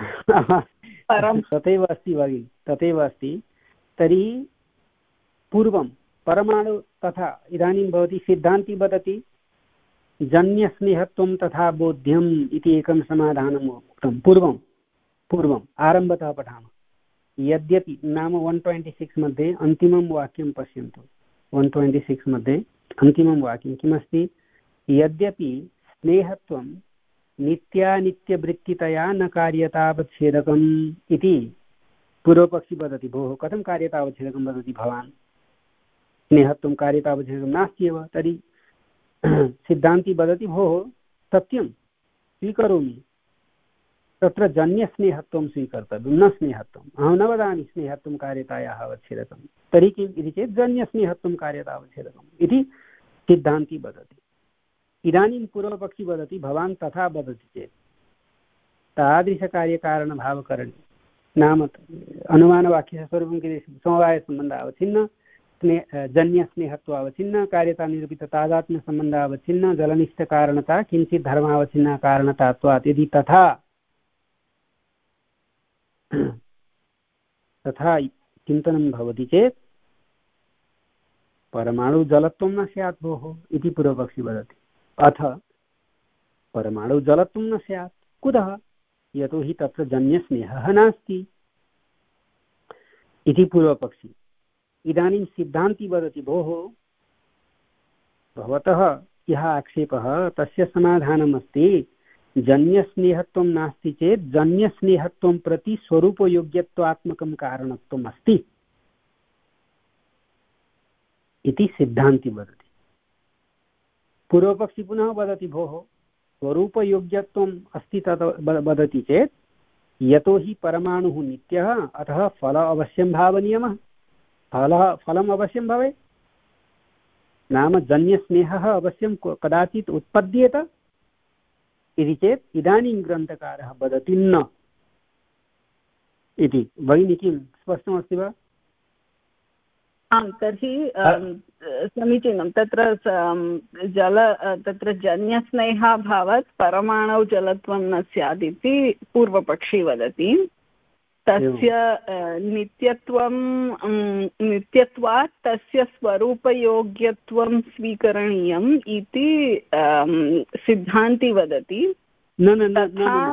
तथैव अस्ति भगिनि, तथैव अस्ति। तर्हि पूर्वं परमाणु तथा इदानीं भवती सिद्धान्ती वदति जन्यस्नेहत्वं तथा बोध्यम् इति एकं समाधानम् उक्तं। पूर्वं पूर्वम् आरम्भतः पठामः। यद्यपि नाम वन् ट्वेण्टि सिक्स् मध्ये अन्तिमं वाक्यं पश्यन्तु। वन् ट्वेण्टि सिक्स् मध्ये अन्तिमं वाक्यं किमस्ति? यद्यपि स्नेहत्वं नित्यानित्यवृत्तितया न कार्यतावच्छेदकम् इति पूर्वपक्षी वदति। भोः कथं कार्यतावच्छेदकं वदति भवान्? स्नेहत्वं कार्यतावच्छेदकं नास्त्येव। तर्हि सिद्धान्ती वदति भोः सत्यं स्वीकरोमि, तत्र जन्यस्नेहत्वं स्वीकर्तव्यं, न स्नेहत्वम्। अहं न वदामि स्नेहत्वं कार्यतायाः अवच्छेदकं। तर्हि किम् इति चेत् जन्यस्नेहत्वं कार्यतावच्छेदकम् इति सिद्धान्ती वदति। इदानीं पूर्वपक्षी वदति भवान् तथा वदति चेत् तादृशकार्यकारणभावकरणे नाम अनुमानवाक्यस्य स्वरूपं किं? समवायसम्बन्धः अवच्छिन्न स्नेह जन्यस्नेहत्वावच्छिन्न कार्यतानिरूपिततादात्म्यसम्बन्धावच्छिन्न जलनिष्ठकारणता किञ्चित् धर्मावच्छिन्ना कारणतात्वात् यदि तथा तथा चिन्तनं भवति चेत् परमाणुजलत्वं न स्यात् भोः इति पूर्वपक्षी वदति। अथ परमाणुजलत्वं न स्यात् कुतः? यतोहि तत्र जन्यस्नेहः नास्ति इति पूर्वपक्षी। इदानीं सिद्धान्ती वदति भोः भवतः यः आक्षेपः तस्य समाधानमस्ति जन्यस्नेहत्वं नास्ति चेत् जन्यस्नेहत्वं प्रति स्वरूपयोग्यत्वात्मकं कारणत्वम् अस्ति इति सिद्धान्ती वदति। पूर्वपक्षी पुनः वदति भोः स्वरूपयोग्यत्वम् अस्ति तत् वदति चेत् यतोहि परमाणुः नित्यः अतः फल अवश्यं भावनियमः फलः फलम् अवश्यं भवेत् नाम जन्यस्नेहः अवश्यं कदाचित् उत्पद्येत इति चेत् इदानीं ग्रन्थकारः वदति न इति। भगिनी किं स्पष्टमस्ति वा? आम् तर्हि समीचीनं। तत्र जल तत्र जन्यस्नेहाभावात् परमाणौ जलत्वं न स्यात् इति पूर्वपक्षी वदति। तस्य नित्यत्वं नित्यत्वात् तस्य स्वरूपयोग्यत्वं स्वीकरणीयम् इति सिद्धान्ती वदति। न न न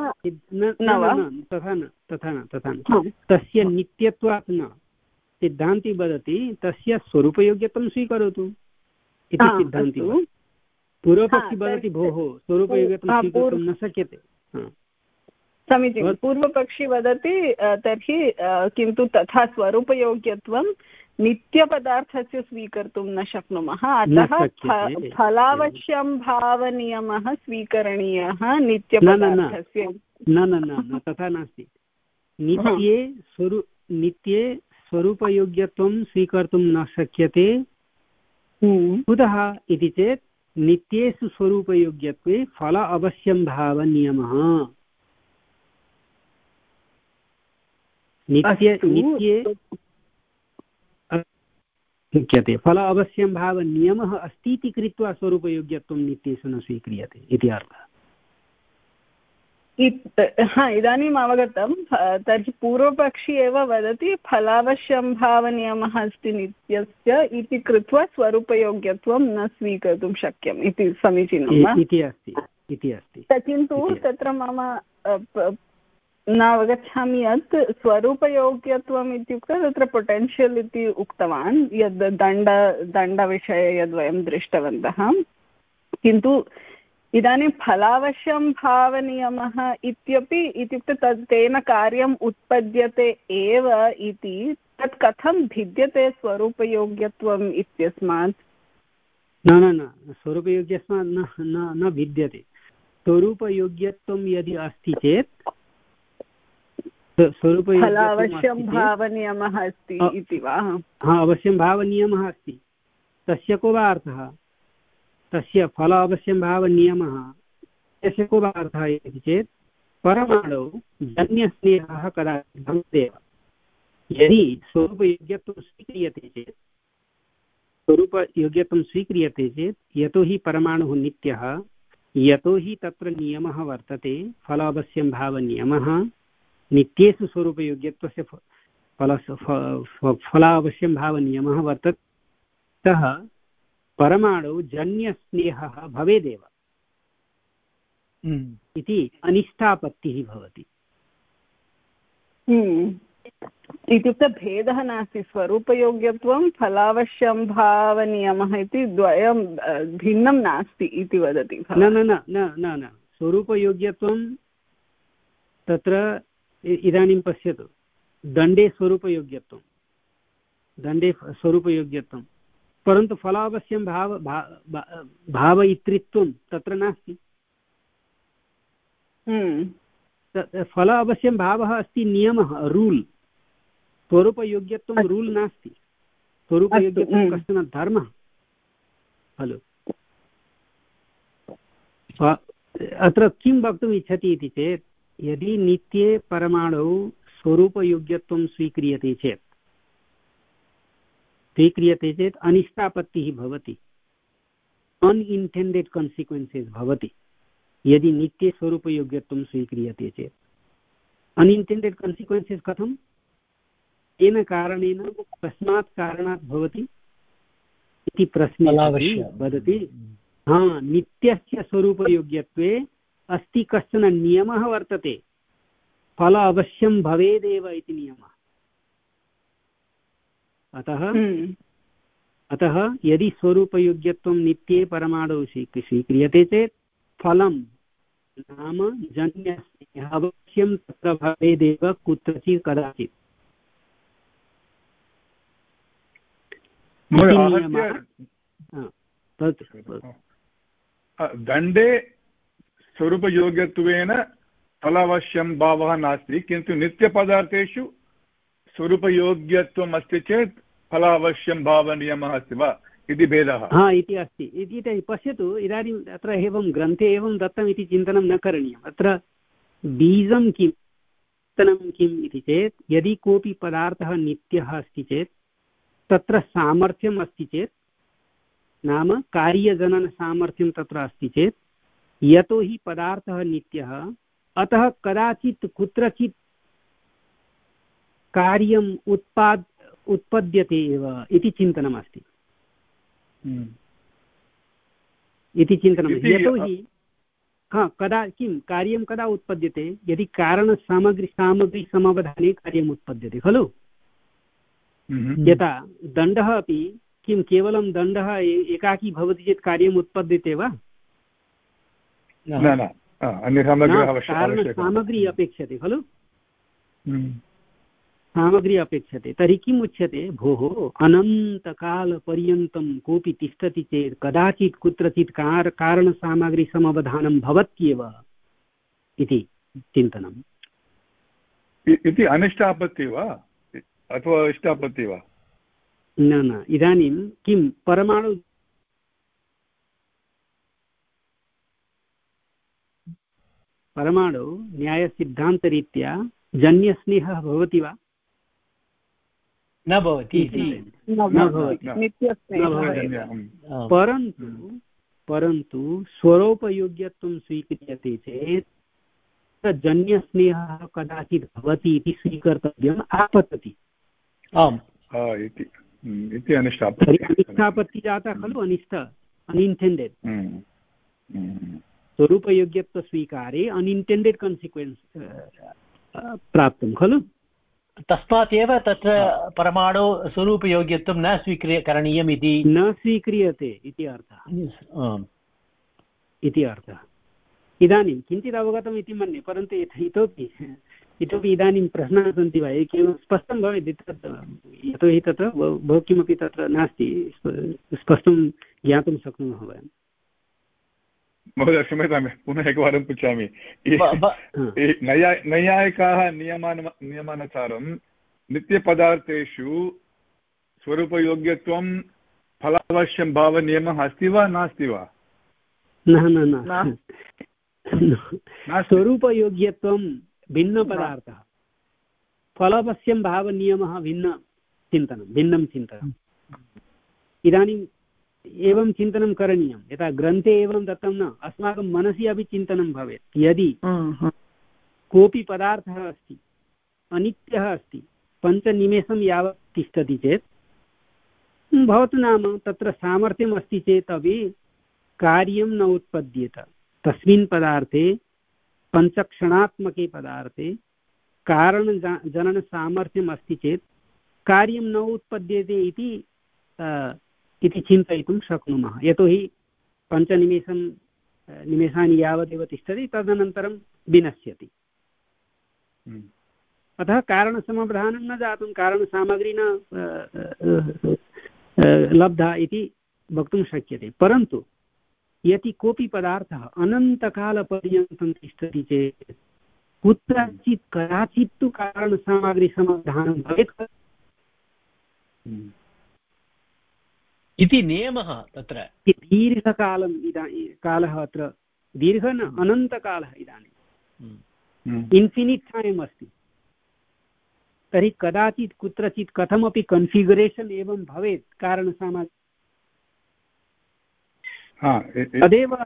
तथा न तथा न तथा न तस्य नित्यत्वात् न सिद्धान्ती वदति तस्य स्वरूपयोग्यत्वं स्वीकरोतु इति सिद्धान्ती। पूर्वपक्षी वदति भोः स्वरूपयोग्यत्वं स्वीकर्तुं न शक्यते। समीचीनं। पूर्वपक्षी वदति तर्हि किन्तु तथा स्वरूपयोग्यत्वं नित्यपदार्थस्य स्वीकर्तुं न शक्नुमः अतः फलावश्यं भावनियमः स्वीकरणीयः नित्यपदार्थस्य। न न न तथा नास्ति। नित्ये स्वरू नित्ये स्वरूपयोग्यत्वं स्वीकर्तुं न शक्यते। कुतः इति चेत् नित्येषु स्वरूपयोग्यत्वे फल अवश्यं भावनियमः। नित्ये नित्ये शक्यते फल अवश्यं भावनियमः अस्ति इति कृत्वा स्वरूपयोग्यत्वं नित्येषु न स्वीक्रियते इति अर्थः। हा इदानीम् अवगतं। तर्हि पूर्वपक्षी एव वदति फलावश्यं भावनियमः अस्ति नित्यस्य इति कृत्वा स्वरूपयोग्यत्वं न स्वीकर्तुं शक्यम् इति समीचीनं वा? इति अस्ति इति अस्ति। किन्तु तत्र मम न अवगच्छामि यत् स्वरूपयोग्यत्वम् इत्युक्ते तत्र पोटेन्शियल् इति उक्तवान् यद् दण्ड दण्डविषये यद्वयं दृष्टवन्तः। किन्तु इदानीं फलावश्यं भावनियमः इत्यपि इत्युक्ते तत् तेन कार्यम् उत्पद्यते एव इति तत् कथं भिद्यते स्वरूपयोग्यत्वम् इत्यस्मात्? न न न स्वरूपयोग्यस्मात् न न न भिद्यते। स्वरूपयोग्यत्वं यदि अस्ति चेत् फलावश्यं भावनियमः अस्ति इति वा? हा अवश्यं भावनियमः अस्ति। तस्य को वा अर्थः? तस्य फल अवश्यं भावनियमः तस्य को वा अर्थः इति चेत् परमाणौ जन्यस्नेहः कदाचित् भवत्येव। यदि स्वरूपयोग्यत्वं स्वीक्रियते चेत् स्वरूपयोग्यत्वं स्वीक्रियते चेत् यतोहि परमाणुः नित्यः यतोहि तत्र नियमः वर्तते फल अवश्यं भावनियमः नित्येषु स्वरूपयोग्यत्वस्य फलस्य फलावश्यं भावनियमः वर्तते। अतः परमाणु जन्यस्नेहः भवेदेव इति अनिष्टापत्तिः भवति। इत्युक्ते भेदः नास्ति। स्वरूपयोग्यत्वं फलावश्यं भावनियमः इति द्वयं भिन्नं नास्ति इति वदति। न न न न न स्वरूपयोग्यत्वं तत्र इदानीं पश्यतु दण्डे स्वरूपयोग्यत्वं दण्डे स्वरूपयोग्यत्वं परन्तु फलावश्यं भाव भावयितृत्वं तत्र नास्ति। फल अवश्यं भावः अस्ति नियमः रूल्। स्वरूपयोग्यत्वं रूल् नास्ति। स्वरूपयोग्यत्वं कश्चन धर्मः खलु। अत्र किं वक्तुम् इच्छति इति चेत् यदि नित्ये परमाणौ स्वरूपयोग्यत्वं स्वीक्रियते चेत् स्वीक्रियते चेत् अनिष्टापत्तिः भवति, अनइण्टेण्डेड् कान्सिक्वेन्सेस् भवति यदि नित्ये स्वरूपयोग्यत्वं स्वीक्रियते चेत्। अनइण्टेण्डेड् कान्सिक्वेन्सेस् कथं? येन कारणेन कस्मात् कारणात् भवति इति प्रश्ने वदति हा नित्यस्य स्वरूपयोग्यत्वे अस्ति कश्चन नियमः वर्तते, फल अवश्यं भवेदेव इति नियमः। अतः अतः यदि स्वरूपयोग्यत्वं नित्ये परमाणु स्वीक्रियते चेत् फलं नाम जन्यस्य अवश्यं तत्र भवेदेव कुत्रचित् कदाचित्। दण्डे स्वरूपयोग्यत्वेन फलावश्यं भावः नास्ति, किन्तु नित्यपदार्थेषु स्वरूपयोग्यत्वम् अस्ति चेत् फलावश्यं भावनियमः अस्ति वा इति भेदः। हा इति अस्ति इति पश्यतु। इदानीम् अत्र एवं ग्रन्थे एवं दत्तम् इति चिन्तनं न करणीयम्। अत्र बीजं किं चिन्तनं किम् इति चेत् यदि कोऽपि पदार्थः नित्यः अस्ति चेत् तत्र सामर्थ्यम् अस्ति चेत् नाम कार्यजननसामर्थ्यं तत्र अस्ति चेत् यतोहि पदार्थः नित्यः अतः कदाचित् कुत्रचित् कार्यम् उत्पाद उत्पद्यते एव इति चिन्तनमस्ति इति चिन्तनं। यतोहि हा कदा किं कार्यं कदा उत्पद्यते? यदि कारणसामग्री सामग्री समवधाने कार्यम् उत्पद्यते खलु। यथा दण्डः अपि किं केवलं दण्डः एकाकी भवति चेत् कार्यम् उत्पद्यते वा? कारणसामग्री अपेक्षते खलु, सामग्री अपेक्षते। तर्हि किम् उच्यते? भोः अनन्तकालपर्यन्तं कोऽपि तिष्ठति चेत् कदाचित् कुत्रचित् कार कारणसामग्री समवधानं भवत्येव इति चिन्तनम्। इति अनिष्टापत्ति वा अथवा इष्टापत्ति वा? न न इदानीं किं परमाणु परमाणु न्यायसिद्धान्तरीत्या जन्यस्नेहः भवति वा? न भवति। परन्तु परन्तु स्वरूपयोग्यत्वं स्वीक्रियते चेत् जन्यस्नेहः कदाचित् भवति इति स्वीकर्तव्यम् आपतति। आम् इति अनिष्टापत्ति जाता खलु, अनिष्ट अनइण्टेण्डेड्। स्वरूपयोग्यत्वस्वीकारे अनइण्टेण्डेड् कान्सिक्वेन्स् प्राप्तं खलु। तस्मात् एव तत्र परमाणु स्वरूपयोग्यत्वं न स्वीक्रिय करणीयम् इति न स्वीक्रियते इति अर्थः इति अर्थः। इदानीं किञ्चित् अवगतम् इति मन्ये, परन्तु इतोपि इतोपि इदानीं प्रश्नाः सन्ति वा? केवलं स्पष्टं भवेत् यतोहि तत्र बहु किमपि तत्र नास्ति, स्पष्टं ज्ञातुं शक्नुमः वयं। महोदय क्षम्यतां, पुनः एकवारं पृच्छामि। नैयायिकाः नियमान नियमानुसारं नित्यपदार्थेषु स्वरूपयोग्यत्वं फलावश्यं भावनियमः अस्ति वा नास्ति वा? न न न स्वरूपयोग्यत्वं भिन्नपदार्थः, फलावश्यं भावनियमः भिन्न चिन्तनं भिन्नं चिन्तनम्। इदानीम् एवं चिन्तनं करणीयं, यथा ग्रन्थे एवं दत्तं न, अस्माकं मनसि अपि चिन्तनं भवेत्। यदि कोऽपि पदार्थः अस्ति अनित्यः अस्ति, पञ्चनिमेषं यावत् तिष्ठति चेत् भवतु नाम तत्र सामर्थ्यम् अस्ति चेत् अपि कार्यं न उत्पद्येत। तस्मिन् पदार्थे पञ्चक्षणात्मके पदार्थे कारण जननसामर्थ्यम् अस्ति चेत् कार्यं न उत्पद्यते इति इति चिन्तयितुं शक्नुमः। यतोहि पञ्चनिमेषं निमेषानि यावदेव तिष्ठति, तदनन्तरं विनश्यति। अतः कारणसमाधानं न जातं, कारणसामग्री न लब्धा इति वक्तुं शक्यते। परन्तु यदि कोऽपि पदार्थः अनन्तकालपर्यन्तं तिष्ठति चेत् कुत्रचित् कदाचित् तु कारणसामग्री समाधानं भवेत् इति नियमः। तत्र दीर्घकालम् इदानीं कालः अत्र दीर्घ न अनन्तकालः, इदानीम् इन्फिनिट् टैम् अस्ति। तर्हि कदाचित् कुत्रचित् कथमपि कन्फिगरेशन् एवं भवेत् कारणसामग्री तदेव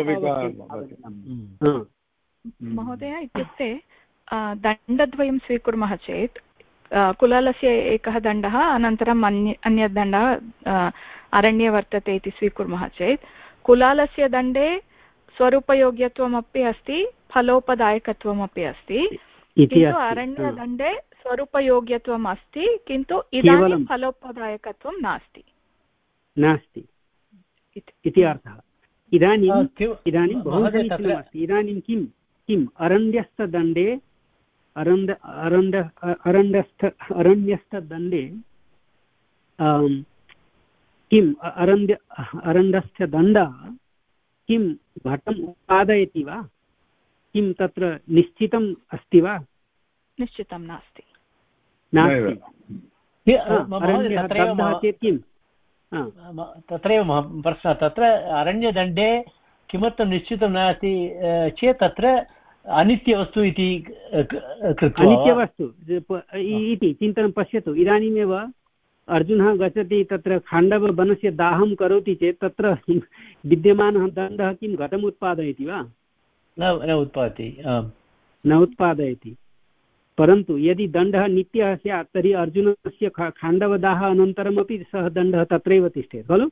महोदय इत्युक्ते दण्डद्वयं स्वीकुर्मः चेत् कुलालस्य एकः दण्डः अनन्तरम् अन्य अन्यः दण्डः अरण्ये वर्तते इति स्वीकुर्मः चेत् कुलालस्य दण्डे स्वरूपयोग्यत्वमपि अस्ति फलोपदायकत्वमपि अस्ति किन्तु अरण्यदण्डे स्वरूपयोग्यत्वम् अस्ति किन्तु इदानीं फलोपदायकत्वं नास्ति नास्ति इति अर्थः। इदानीम् इदानीं बहु समीचीनमस्ति। इदानीं किं किम् अरण्यस्थदण्डे अरण्ड अरण्ड अरण्यस्थ अरण्यस्थदण्डे किम् अरण्य अरण्यस्थदण्डः किं घटम् उत्पादयति वा किं तत्र निश्चितम् अस्ति वा निश्चितं नास्ति नास्ति चेत् किम् तत्रैव प्रश्नः तत्र अरण्यदण्डे किमर्थं निश्चितं नास्ति चेत् तत्र अनित्यवस्तु इति अनित्यवस्तु इति चिन्तनं पश्यतु। इदानीमेव अर्जुनः गच्छति तत्र खाण्डववनस्य दाहं करोति चेत् तत्र विद्यमानः दण्डः किं घटम् उत्पादयति वा न उत्पादयति न उत्पादयति। परन्तु यदि दण्डः नित्यः स्यात् तर्हि अर्जुनस्य खाण्डवदाह अनन्तरमपि सः दण्डः तत्रैव तिष्ठेत् खलु।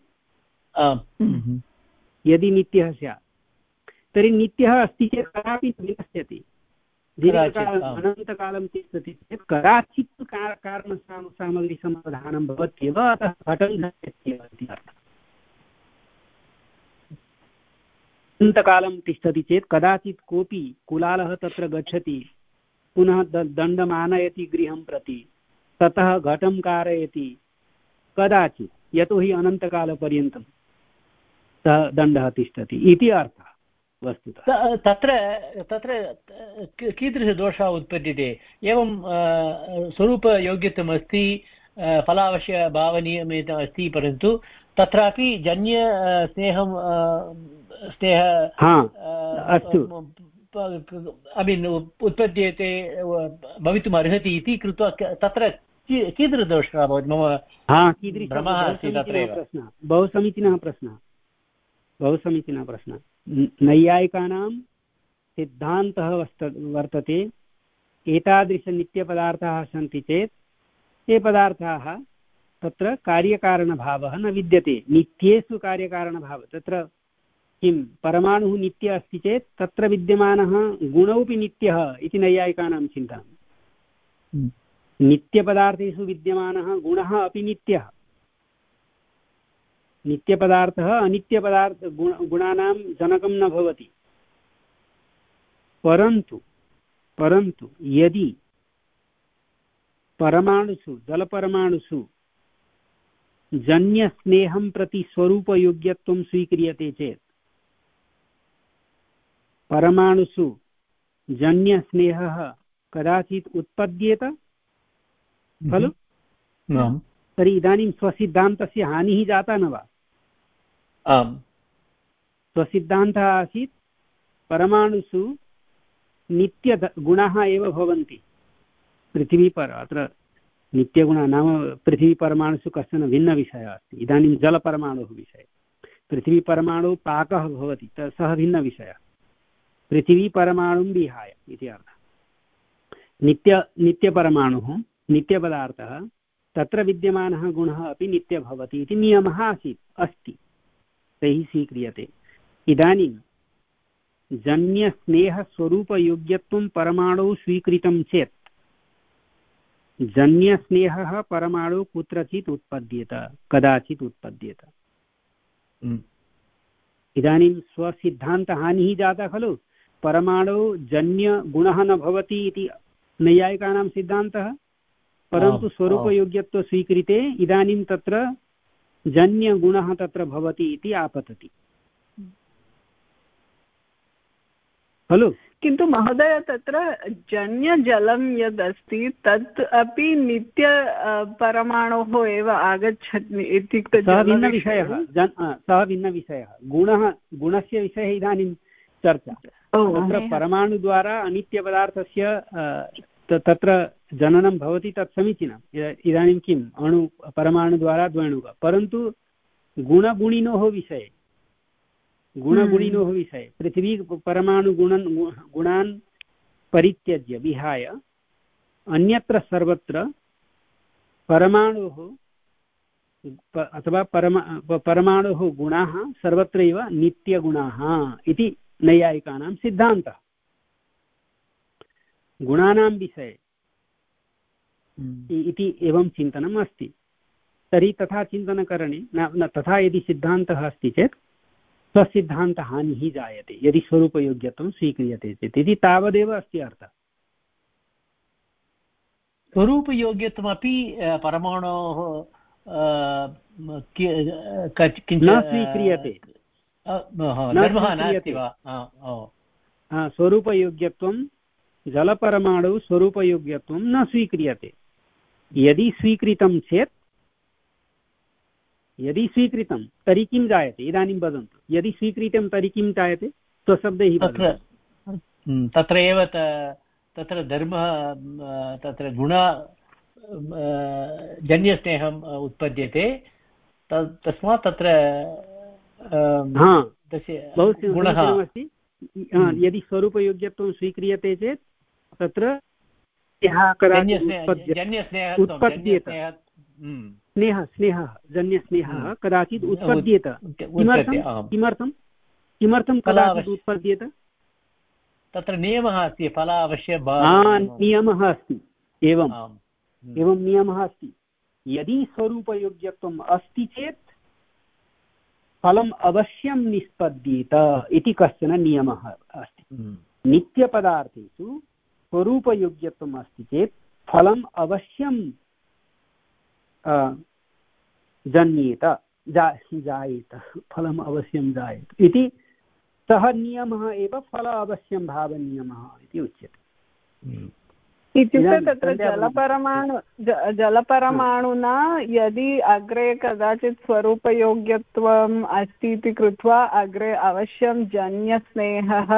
यदि नित्यः स्यात् तर्हि नित्यः अस्ति चेत् कदापि विनश्यति अनन्तकालं तिष्ठति चेत् कदाचित् कारणसामग्री समाधानं भवत्येव अतः घटं धर्यत्येव इति अर्थः। अनन्तकालं तिष्ठति चेत् कदाचित् कोऽपि कुलालः तत्र गच्छति पुनः दण्डम् आनयति गृहं प्रति ततः घटं कारयति कदाचित् यतोहि अनन्तकालपर्यन्तं सः दण्डः तिष्ठति इति अर्थः वस्तुतः। तत्र तत्र कीदृशदोषः उत्पद्यते एवं स्वरूपयोग्यत्वम् अस्ति फलावश्य भावनीयम् अस्ति परन्तु तत्रापि जन्य स्नेहं स्नेह अस्तु ऐ मीन् उत्पद्यते भवितुम् अर्हति इति कृत्वा तत्र कीदृशदोषः भवति मम भ्रमः अस्ति तत्रैव। प्रश्नः बहु समीचीनः प्रश्नः बहु समीचीनः प्रश्नः। नैयायिकानां सिद्धान्तः वर्तते एतादृशनित्यपदार्थाः सन्ति चेत् ते पदार्थाः तत्र कार्यकारणभावः न विद्यते। नित्येषु कार्यकारणभावः तत्र किं परमाणुः नित्यः अस्ति चेत् तत्र विद्यमानः गुणोऽपि नित्यः इति नैयायिकानां चिन्ता। नित्यपदार्थेषु विद्यमानः गुणः अपि नित्यः। नित्यपदार्थः अनित्यपदार्थ गुण गुणानां जनकं न भवति। परन्तु परन्तु यदि परमाणुषु जलपरमाणुषु जन्यस्नेहं प्रति स्वरूपयोग्यत्वं स्वीक्रियते चेत् परमाणुषु जन्यस्नेहः कदाचित् उत्पद्येत खलु। तर्हि इदानीं स्वसिद्धान्तस्य हानिः जाता न वा। आम् स्वसिद्धान्तः आसीत् परमाणुषु नित्यगुणाः एव भवन्ति। पृथिवीपर अत्र नित्यगुणः नाम पृथिवीपरमाणुषु कश्चन भिन्नविषयः अस्ति। इदानीं जलपरमाणुः विषये पृथिवीपरमाणुः पाकः भवति सः भिन्नविषयः पृथिवीपरमाणुं विहाय इति अर्थः। नित्य नित्यपरमाणुः नित्यपदार्थः तत्र विद्यमानः गुणः अपि नित्यः भवति इति नियमः आसीत् अस्ति तैः स्वीक्रियते। इदानीं जन्यस्नेहस्वरूपयोग्यत्वं परमाणुः स्वीकृतं चेत् जन्यस्नेहः परमाणुः कुत्रचित् उत्पद्येत कदाचित् उत्पद्येत। इदानीं स्वसिद्धान्तहानिः जाता खलु। परमाणुः जन्यगुणः न भवति इति नैयायिकानां सिद्धान्तः। परन्तु स्वरूपयोग्यत्व स्वीकृते इदानीं तत्र जन्यगुणः तत्र भवति इति आपतति खलु। किन्तु महोदय तत्र जन्यजलं यदस्ति तत् अपि नित्य परमाणोः एव आगच्छति इत्युक्ते सः भिन्नविषयः सः भिन्नविषयः गुणः गुणस्य विषये इदानीं चर्चा। तत्र परमाणुद्वारा अनित्यपदार्थस्य तत्र जननं भवति तत् समीचीनम्। इदानीं किम् अणु परमाणुद्वारा द्वणुः, परन्तु गुणगुणिनोः विषये गुणगुणिनोः विषये पृथिवी परमाणुगुणन् गुणान् परित्यज्य विहाय अन्यत्र सर्वत्र परमाणुः अथवा परमा परमाणुः गुणाः सर्वत्रैव नित्यगुणाः इति नैयायिकानां सिद्धान्तः। गुणानां विषये इति एवं चिन्तनम् अस्ति। तर्हि तथा चिन्तनकरणे न तथा यदि सिद्धान्तः अस्ति चेत् स्वसिद्धान्तहानिः जायते यदि स्वरूपयोग्यत्वं स्वीक्रियते चेत् इति तावदेव अस्ति अर्थः। स्वरूपयोग्यत्वमपि परमाणोः न स्वीक्रियते स्वरूपयोग्यत्वं जलपरमाणु स्वरूपयोग्यत्वं न स्वीक्रियते। यदि स्वीकृतं चेत् यदि स्वीकृतं तर्हि किं जायते इदानीं वदन्तु। यदि स्वीकृतं तर्हि किं जायते स्वशब्दैः वदन्तु। तत्र एव तत्र धर्मः तत्र गुण जन्यस्नेहम् उत्पद्यते। तस्मात् तत्र गुणः अस्ति। यदि स्वरूपयोग्यत्वं स्वीक्रियते चेत् तत्र उत्पद्येत स्नेहः स्नेहः जन्यस्नेहः कदाचित् उत्पद्येत। किमर्थं किमर्थं किमर्थं कदाचित् उत्पद्येत? तत्र नियमः अस्ति फलावश्य नियमः अस्ति। एवम् एवं नियमः अस्ति। यदि स्वरूपयोग्यत्वम् अस्ति चेत् फलम् अवश्यं निष्पद्येत इति कश्चन नियमः अस्ति। नित्यपदार्थेषु स्वरूपयोग्यत्वम् अस्ति चेत् फलम् अवश्यं जन्येत जायेत फलम् अवश्यं जायेत इति सः नियमः एव फल अवश्यं भावनियमः इति उच्यते। इत्युक्ते तत्र जलपरमाणु जलपरमाणुना यदि अग्रे कदाचित् स्वरूपयोग्यत्वम् अस्ति इति कृत्वा अग्रे अवश्यं जन्यस्नेहः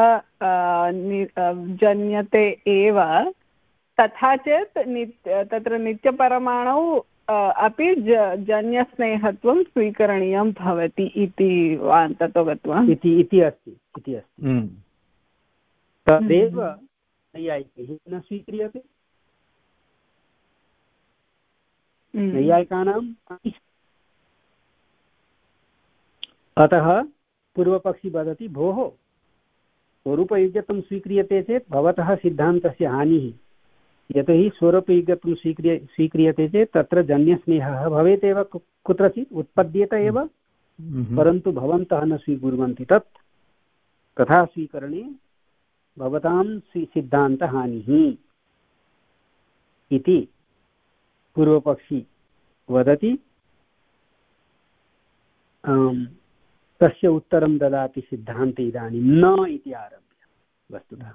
जन्यते एव, तथा चेत् नित्य तत्र नित्यपरमाणौ अपि जन्यस्नेहत्वं स्वीकरणीयं भवति इति वा ततो गत्वा इति अस्ति इति अस्ति। तदेव नैयायिकैः न स्वीक्रियते। नैयायिकानां अतः पूर्वपक्षी वदति भोः स्वरूपयुक्तं स्वीक्रियते चेत् भवतः सिद्धान्तस्य हानिः। यतोहि स्वरूपयुक्तं स्वीक्रिय स्वीक्रियते चेत् तत्र जन्यस्नेहः भवेत् एव कुत्रचित् उत्पद्येत एव, परन्तु भवन्तः न स्वीकुर्वन्ति तत्। तथा स्वीकरणे भवतां सिद्धान्तहानिः इति पूर्वपक्षी वदति। तस्य उत्तरं ददाति सिद्धान्ते इदानीं न इति आरभ्य वस्तुतः।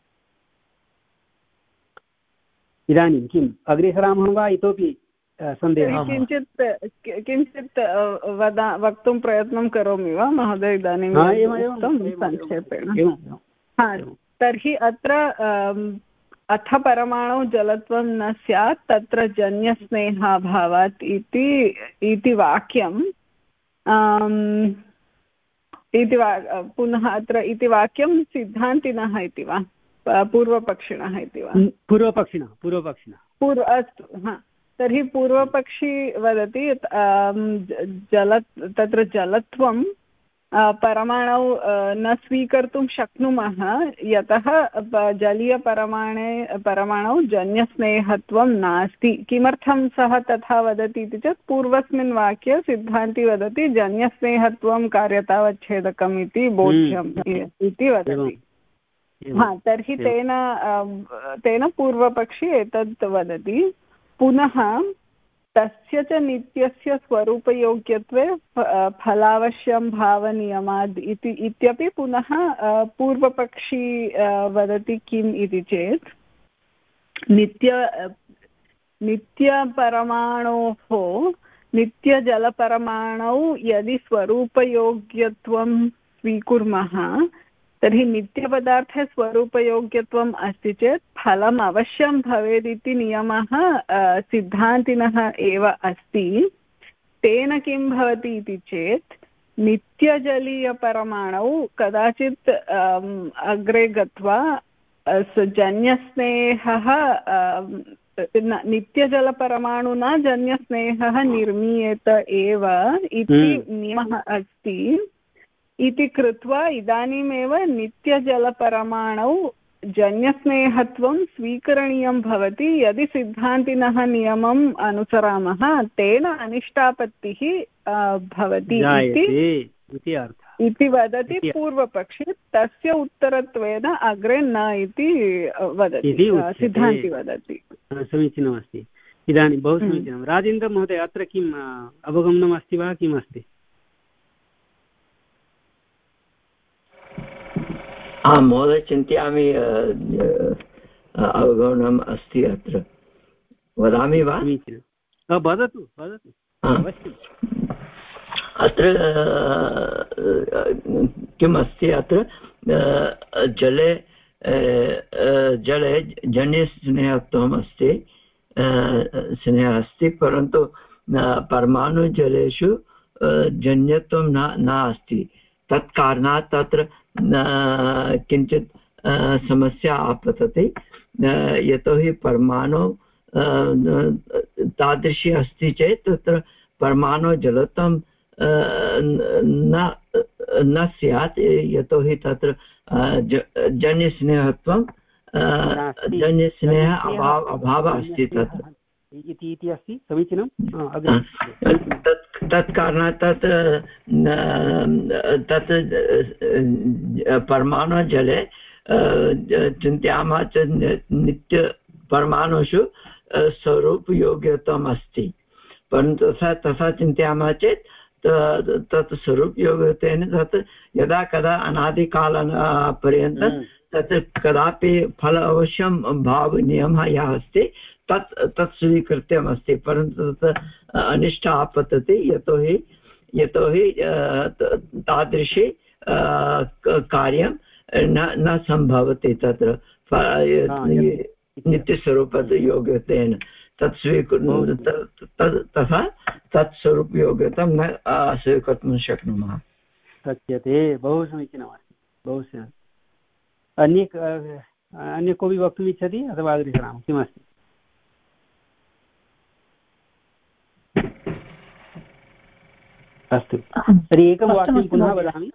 इदानीं किम् अग्रे सरामः वा इतोपि सन्देहः? किञ्चित् किञ्चित् वदा वक्तुं प्रयत्नं करोमि वा महोदय इदानीं संक्षेपेण? हा, तर्हि अत्र अथ परमाणु जलत्वं न स्यात् तत्र जन्यस्नेहाभावात् इति इति वाक्यं इति वा पुनः अत्र इति वाक्यं सिद्धान्तिनः इति वा पूर्वपक्षिणः इति वा? पूर्वपक्षिणः पूर्वपक्षिणः पूर्व अस्तु। हा, तर्हि पूर्वपक्षी वदति जल तत्र जलत्वं परमाणौ न स्वीकर्तुं शक्नुमः यतः जलीयपरमाणे परमाणौ जन्यस्नेहत्वं नास्ति। किमर्थं सः तथा वदति इति चेत् पूर्वस्मिन् वाक्ये सिद्धान्ती वदति जन्यस्नेहत्वं कार्यतावच्छेदकम् इति बोध्यम् इति वदति। हा, तर्हि तेन तेन पूर्वपक्षी एतत् वदति। पुनः तस्य च नित्यस्य स्वरूपयोग्यत्वे फलावश्यं भावनियमाद् इति इत्यपि पुनः पूर्वपक्षी वदति किम् इति चेत् नित्य नित्यपरमाणोः नित्यजलपरमाणौ यदि स्वरूपयोग्यत्वं स्वीकुर्मः तर्हि नित्यपदार्थे स्वरूपयोग्यत्वम् अस्ति चेत् फलम् अवश्यं भवेदिति नियमः सिद्धान्तिनः एव अस्ति। तेन किं भवति इति चेत् नित्यजलीयपरमाणौ कदाचित् अग्रे गत्वा जन्यस्नेहः नित्यजलपरमाणुना जन्यस्नेहः निर्मीयेत एव इति नियमः अस्ति इति कृत्वा इदानीमेव नित्यजलपरमाणौ जन्यस्नेहत्वं स्वीकरणीयं भवति। यदि सिद्धान्तिनः नियमम् अनुसरामः तेन अनिष्टापत्तिः भवति इति वदति पूर्वपक्षे। तस्य उत्तरत्वेन अग्रे न इति वदति सिद्धान्ति वदति। समीचीनमस्ति। इदानीं बहु समीचीनं। राजेन्द्र महोदय, अत्र किम् अवगमनम् अस्ति वा, किम् अस्ति? आं महोदय, चिन्तयामि अवगमनम् अस्ति। अत्र वदामि वा? वदतु वदतु। अत्र किम् अस्ति? अत्र जले जले जन्यस्नेहत्वम् अस्ति, स्नेहः अस्ति, परन्तु परमाणुजलेषु जन्यत्वं न नास्ति। तत्कारणात् तत्र किञ्चित् समस्या आपतति, यतोहि परमाणु तादृशी अस्ति चेत् तत्र परमाणुजलत्वं न न स्यात्, यतोहि तत्र जन्यस्नेहत्वं जन्यस्नेह अभाव अभावः अस्ति तत्र इति अस्ति। समीचीनं। तत् तत्कारणात् तत् तत् परमाणुजले चिन्तयामः चेत् नित्यपरमाणुषु स्वरूपयोग्यत्वम् अस्ति, परन्तु तथा तथा चिन्तयामः चेत् तत् स्वरूपयोग्यत्वेन तत् यदा कदा अनादिकालपर्यन्तं तत् कदापि फल अवश्यं भावनियमः यः अस्ति तत् तत् स्वीकृत्यमस्ति, परन्तु तत् अनिष्ट आपतति, यतोहि यतोहि तादृशी कार्यं न न सम्भवति तत्र नित्यस्वरूपयोग्यतेन। तत् स्वीकुर् तथा तत् स्वरूपयोग्यतां न स्वीकर्तुं शक्नुमः। शक्यते। बहु समीचीनमस्ति, बहु समीचीनम्। अन्ये अन्य कोऽपि वक्तुम् इच्छति अथवा अग्रे सरामः? किमस्ति? अस्तु, तर्हि एकं वाक्यं पुनः वदामि।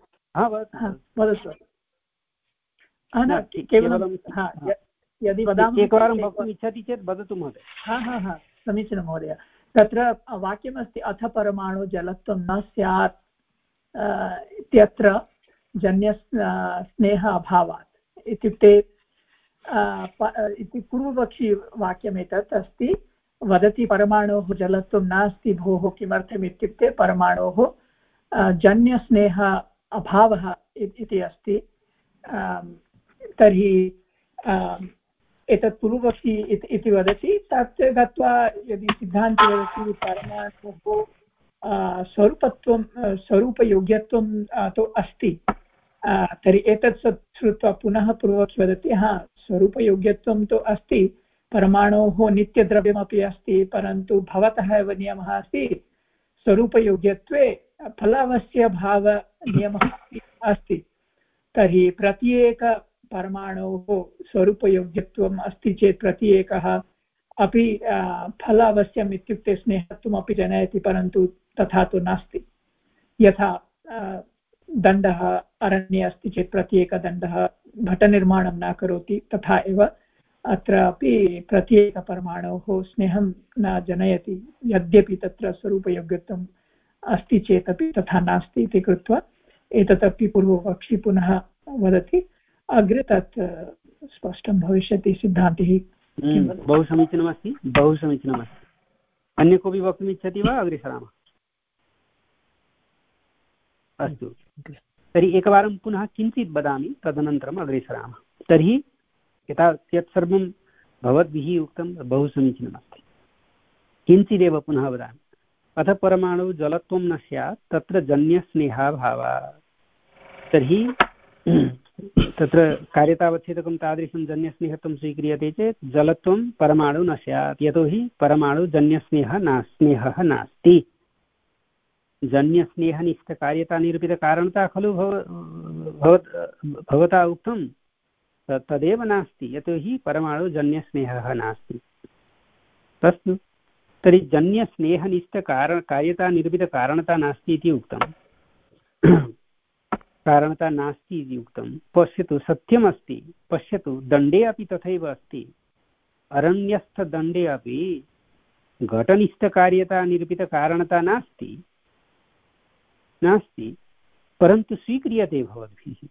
एकवारं वक्तुम् इच्छति चेत् वदतु महोदय। हा हा हा समीचीनं महोदय। तत्र वाक्यमस्ति अथ परमाणु जलत्वं न स्यात् इत्यत्र जन्य स्नेह अभावात् इत्युक्ते इति पूर्वपक्षी वाक्यमेतत् अस्ति। वदति परमाणोः जलत्वं नास्ति भोः, किमर्थम् इत्युक्ते परमाणोः जन्यस्नेह अभावः इति अस्ति। तर्हि एतत् पूर्वपक्षी इति वदति। तत् गत्वा यदि सिद्धान्ते वदति परमाणोः स्वरूपत्वं स्वरूपयोग्यत्वं तु अस्ति, तर्हि एतत् श्रुत्वा पुनः पूर्वपक्षी वदति हा स्वरूपयोग्यत्वं तु अस्ति, परमाणोः नित्यद्रव्यमपि अस्ति, परन्तु भवतः एव नियमः अस्ति स्वरूपयोग्यत्वे फलावस्य भावनियमः अस्ति। तर्हि प्रत्येकपरमाणोः स्वरूपयोग्यत्वम् अस्ति चेत् प्रत्येकः अपि फलावश्यम् इत्युक्ते स्नेहत्वमपि जनयति, परन्तु तथा तु नास्ति। यथा दण्डः अरण्ये अस्ति चेत् प्रत्येकदण्डः घटनिर्माणं न करोति, तथा एव अत्रापि प्रत्येकपरमाणोः स्नेहं न जनयति, यद्यपि तत्र स्वरूपयोग्यत्वम् अस्ति चेदपि तथा नास्ति इति कृत्वा एतदपि पूर्वपक्षी पुनः वदति। अग्रे तत् स्पष्टं भविष्यति सिद्धान्तिः। बहु समीचीनमस्ति, बहु समीचीनमस्ति। अन्य कोऽपि वक्तुम् इच्छति वा? अग्रे सरामः। अस्तु, तर्हि एकवारं पुनः किञ्चित् वदामि, तदनन्तरम् अग्रे सरामः। तर्हि यथा यत् सर्वं भवद्भिः उक्तं बहु समीचीनमस्ति। किञ्चिदेव पुनः वदामि। अथ परमाणु जलत्वं न स्यात् तत्र जन्यस्नेहाभावः। तर्हि तत्र कार्यतावच्छेदकं तादृशं जन्यस्नेहत्वं स्वीक्रियते चेत् जलत्वं परमाणु न स्यात्, यतोहि परमाणुजन्यस्नेहः न स्नेहः नास्ति। जन्यस्नेहनिष्ठकार्यतानिरूपितकारणता खलु भव भवता उक्तं, तदेव नास्ति, यतोहि परमाणुजन्यस्नेहः नास्ति। अस्तु, तर्हि जन्यस्नेहनिष्ठकारण कार्यतानिरूपितकारणता नास्ति इति उक्तं, कारणता नास्ति इति उक्तं। पश्यतु, सत्यमस्ति, पश्यतु, दण्डे अपि तथैव अस्ति। अरण्यस्थदण्डे अपि घटनिष्ठकार्यता निरूपितकारणता नास्ति नास्ति परन्तु स्वीक्रियते भवद्भिः।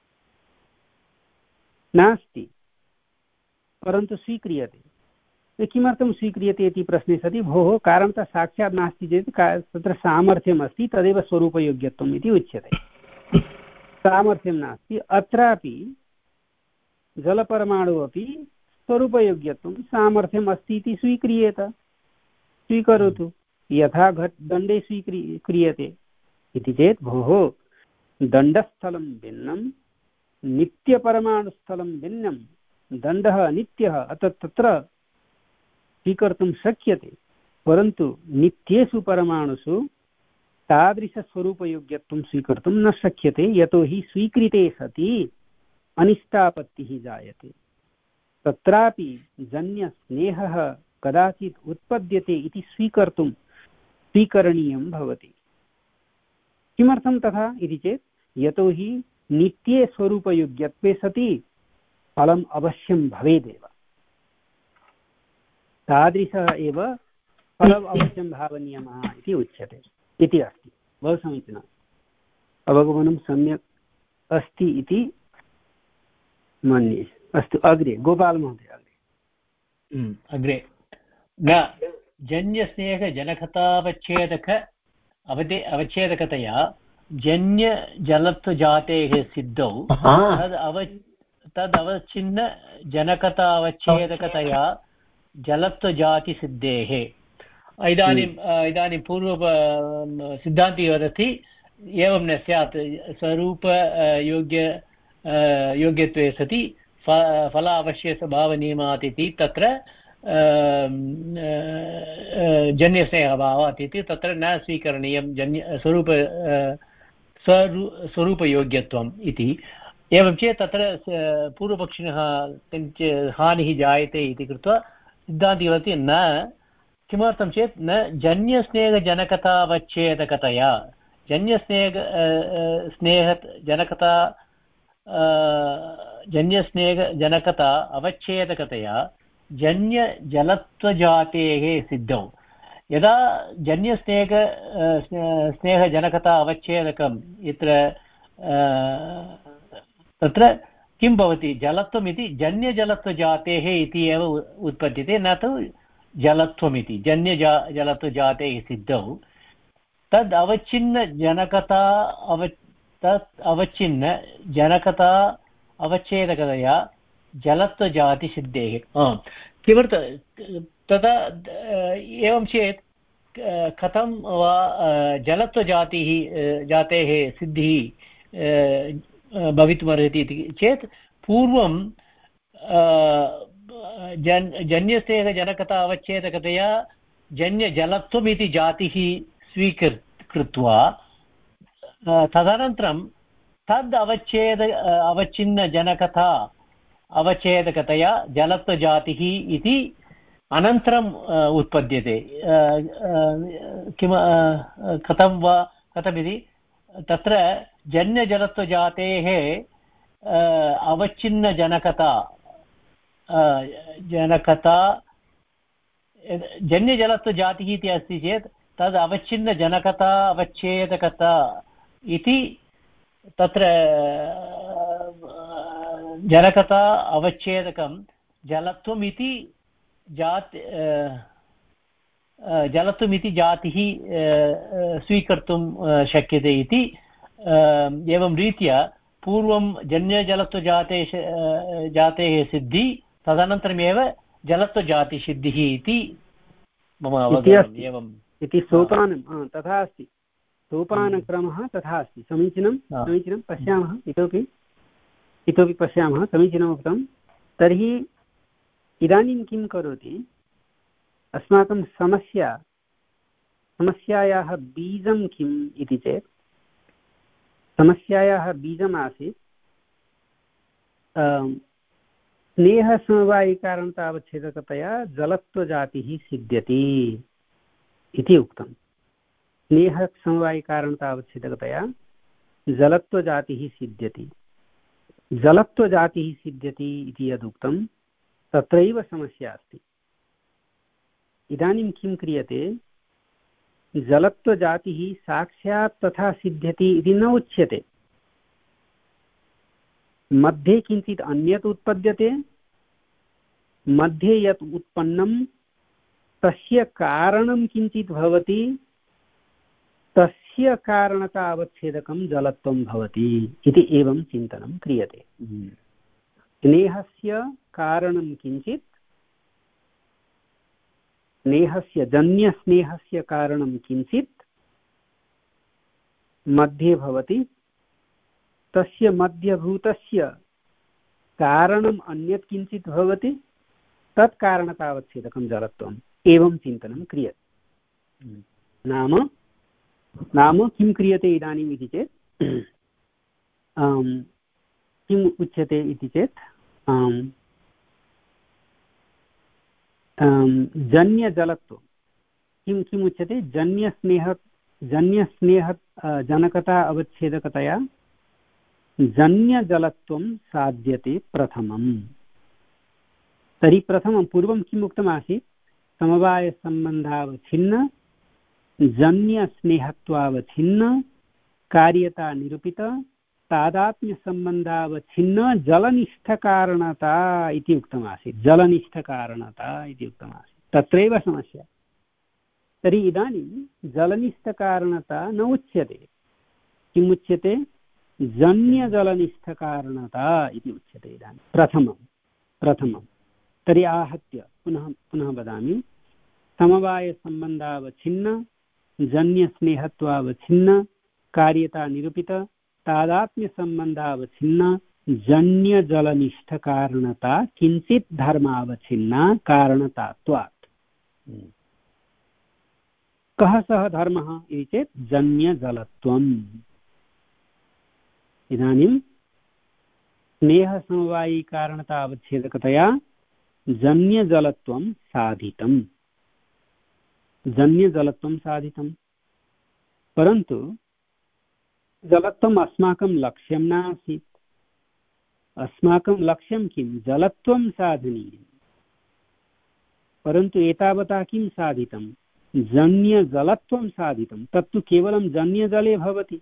नास्ति परन्तु स्वीक्रियते। किमर्थं स्वीक्रियते इति प्रश्ने सति, भोः कारणता साक्षात् नास्ति चेत् तत्र सामर्थ्यम् अस्ति, तदेव स्वरूपयोग्यत्वम् इति उच्यते। सामर्थ्यं नास्ति, अत्रापि जलपरमाणु अपि स्वरूपयोग्यत्वं सामर्थ्यम् अस्ति इति स्वीक्रियेत। स्वीकरोतु, यथा घट दण्डे स्वीक्रि क्रियते इति चेत्, भोः दण्डस्थलं भिन्नं नित्यपरमाणुस्थलं भिन्नं, दण्डः अनित्यः, अतः तत्र स्वीकर्तुं शक्यते, परन्तु नित्येषु परमाणुषु तादृशस्वरूपयोग्यत्वं स्वीकर्तुं न शक्यते, यतोहि स्वीकृते सति अनिष्टापत्तिः जायते। तत्रापि जन्यस्नेहः कदाचित् उत्पद्यते इति स्वीकर्तुं स्वीकरणीयं भवति। किमर्थं तथा इति चेत्, यतोहि नित्ये स्वरूपयोग्यत्वे सति फलम् अवश्यं भवेदेव, तादृशः एव फलम् अवश्यं भावनीयः इति उच्यते इति अस्ति। बहु समीचीनम्, अवगमनं सम्यक् अस्ति इति मन्ये। अस्तु, अग्रे गोपालमहोदय। अग्रे अग्रे न जन्यस्नेहजनकतावच्छेदक अवधे अवच्छेदकतया जन्यजलत्वजातेः सिद्धौ तद् अव तदवच्छिन्न जनकतावच्छेदकतया जलत्वजातिसिद्धेः। इदानीम् इदानीं पूर्व सिद्धान्ती वदति एवं न स्यात्, स्वरूप योग्य योग्यत्वे सति फलावश्यकभावनियमात् इति तत्र जन्यस्नेहभावात् इति तत्र न स्वीकरणीयं जन्य स्वरूप स्वरू स्वरूपयोग्यत्वम् इति। एवं चेत् तत्र पूर्वपक्षिणः किञ्चित् हानिः जायते इति कृत्वा सिद्धान्ती वदति न, किमर्थं चेत् न जन्यस्नेहजनकतावच्छेदकतया, जन्यस्नेह स्नेहजनकता जन्यस्नेहजनकता अवच्छेदकतया जन्यजलत्वजातेः सिद्धौ। यदा जन्यस्नेह स्नेहजनकता अवच्छेदकं यत्र तत्र किं भवति, जलत्वमिति जन्यजलत्वजातेः इति एव उत्पद्यते, न तु जलत्वमिति। जन्यजा जलत्वजातेः सिद्धौ तद् अवच्छिन्न जनकता अव तत् अवच्छिन्न जनकता अवच्छेदकतया जलत्वजातिसिद्धेः। किमर्थं तदा एवं चेत् कथं वा जलत्वजातिः जातेः सिद्धिः भवितुमर्हति इति चेत्, पूर्वं जन् जन्यस्नेहजनकता अवच्छेदकतया जन्यजलत्वमिति जातिः स्वीकृ कृत्वा तदनन्तरं तद् अवच्छेद अवच्छिन्नजनकता अवच्छेदकतया जलत्वजातिः इति अनन्तरम् उत्पद्यते। किं कथं वा कथमिति, तत्र जन्यजलत्वजातेः अवच्छिन्नजनकता जनकता जन्यजलत्वजातिः इति अस्ति चेत् तद् अवच्छिन्नजनकता अवच्छेदकता इति तत्र जनकता अवच्छेदकं जलत्वमिति जाति जलत्वमिति जातिः स्वीकर्तुं शक्यते इति। एवं रीत्या पूर्वं जन्यजलत्वजातेः जातेः सिद्धिः, तदनन्तरमेव जलत्वजातिसिद्धिः इति मम अवगमनम्। एवम् इति सोपानं तथा अस्ति, सोपानक्रमः तथा अस्ति। समीचीनं समीचीनं, पश्यामः इतोपि। इतोपि पश्यामः। समीचीनम् उक्तं। तर्हि इदानीं किं करोति, अस्माकं समस्या समस्यायाः बीजं किम् इति चेत्, समस्यायाः बीजमासीत् स्नेहसमवायिकारणतावच्छेदकतया जलत्वजातिः सिद्ध्यति इति उक्तं। स्नेहसमवायिकारणतावच्छेदकतया जलत्वजातिः सिद्ध्यति। जलत्वजातिः सिद्ध्यति इति यदुक्तं तत्रैव समस्या अस्ति। इदानीं किं क्रियते, जलत्वजातिः साक्षात् तथा सिद्ध्यति इति न उच्यते। मध्ये किञ्चित् अन्यत् उत्पद्यते, मध्ये यत् उत्पन्नं तस्य कारणं किञ्चित् भवति, तस्य कारणता अवच्छेदकं जलत्वं भवति इति एवं चिन्तनं क्रियते। स्नेहस्य कारणं किञ्चित्, स्नेहस्य जन्यस्नेहस्य कारणं किञ्चित् मध्ये भवति, तस्य मध्यभूतस्य कारणम् अन्यत् किञ्चित् भवति, तत् कारणतावच्छेदकं जलत्वम्, एवं चिन्तनं क्रियते। नाम नाम किं क्रियते इदानीम् इति चेत्, किम् उच्यते इति चेत्, जन्यजलत्वं किं किम् उच्यते, जन्यस्नेह जन्यस्नेह जनकता अवच्छेदकतया जन्यजलत्वं साध्यते प्रथमम्। तर्हि प्रथमं पूर्वं किम् उक्तमासीत्, समवायसम्बन्धावच्छिन्न जन्यस्नेहत्वावच्छिन्न कार्यता निरूपित तादात्म्यसम्बन्धावच्छिन्न जलनिष्ठकारणता इति उक्तमासीत्। जलनिष्ठकारणता इति उक्तमासीत्, तत्रैव समस्या। तर्हि इदानीं जलनिष्ठकारणता न उच्यते, किम् उच्यते, जन्यजलनिष्ठकारणता इति उच्यते इदानीं प्रथमं प्रथमं तर्हि आहत्य पुनः पुनः वदामि, समवायसम्बन्धावच्छिन्न जन्यस्नेहत्वावच्छिन्न कार्यता निरूपित तादात्म्यसम्बन्धावच्छिन्न जन्यजलनिष्ठकारणता किञ्चित् धर्मावच्छिन्ना कारणतात्वात्। कः सः धर्मः इति चेत् जन्यजलत्वम्। इदानीं स्नेहसमवायिकारणतावच्छेदकतया जन्यजलत्वं साधितं, जन्यजलत्वं साधितं, परन्तु जलत्वम् अस्माकं लक्ष्यं नासीत्। अस्माकं लक्ष्यं किं, जलत्वं साधनीयं, परन्तु एतावता किं साधितं, जन्यजलत्वं साधितं। तत्तु केवलं जन्यजले भवति।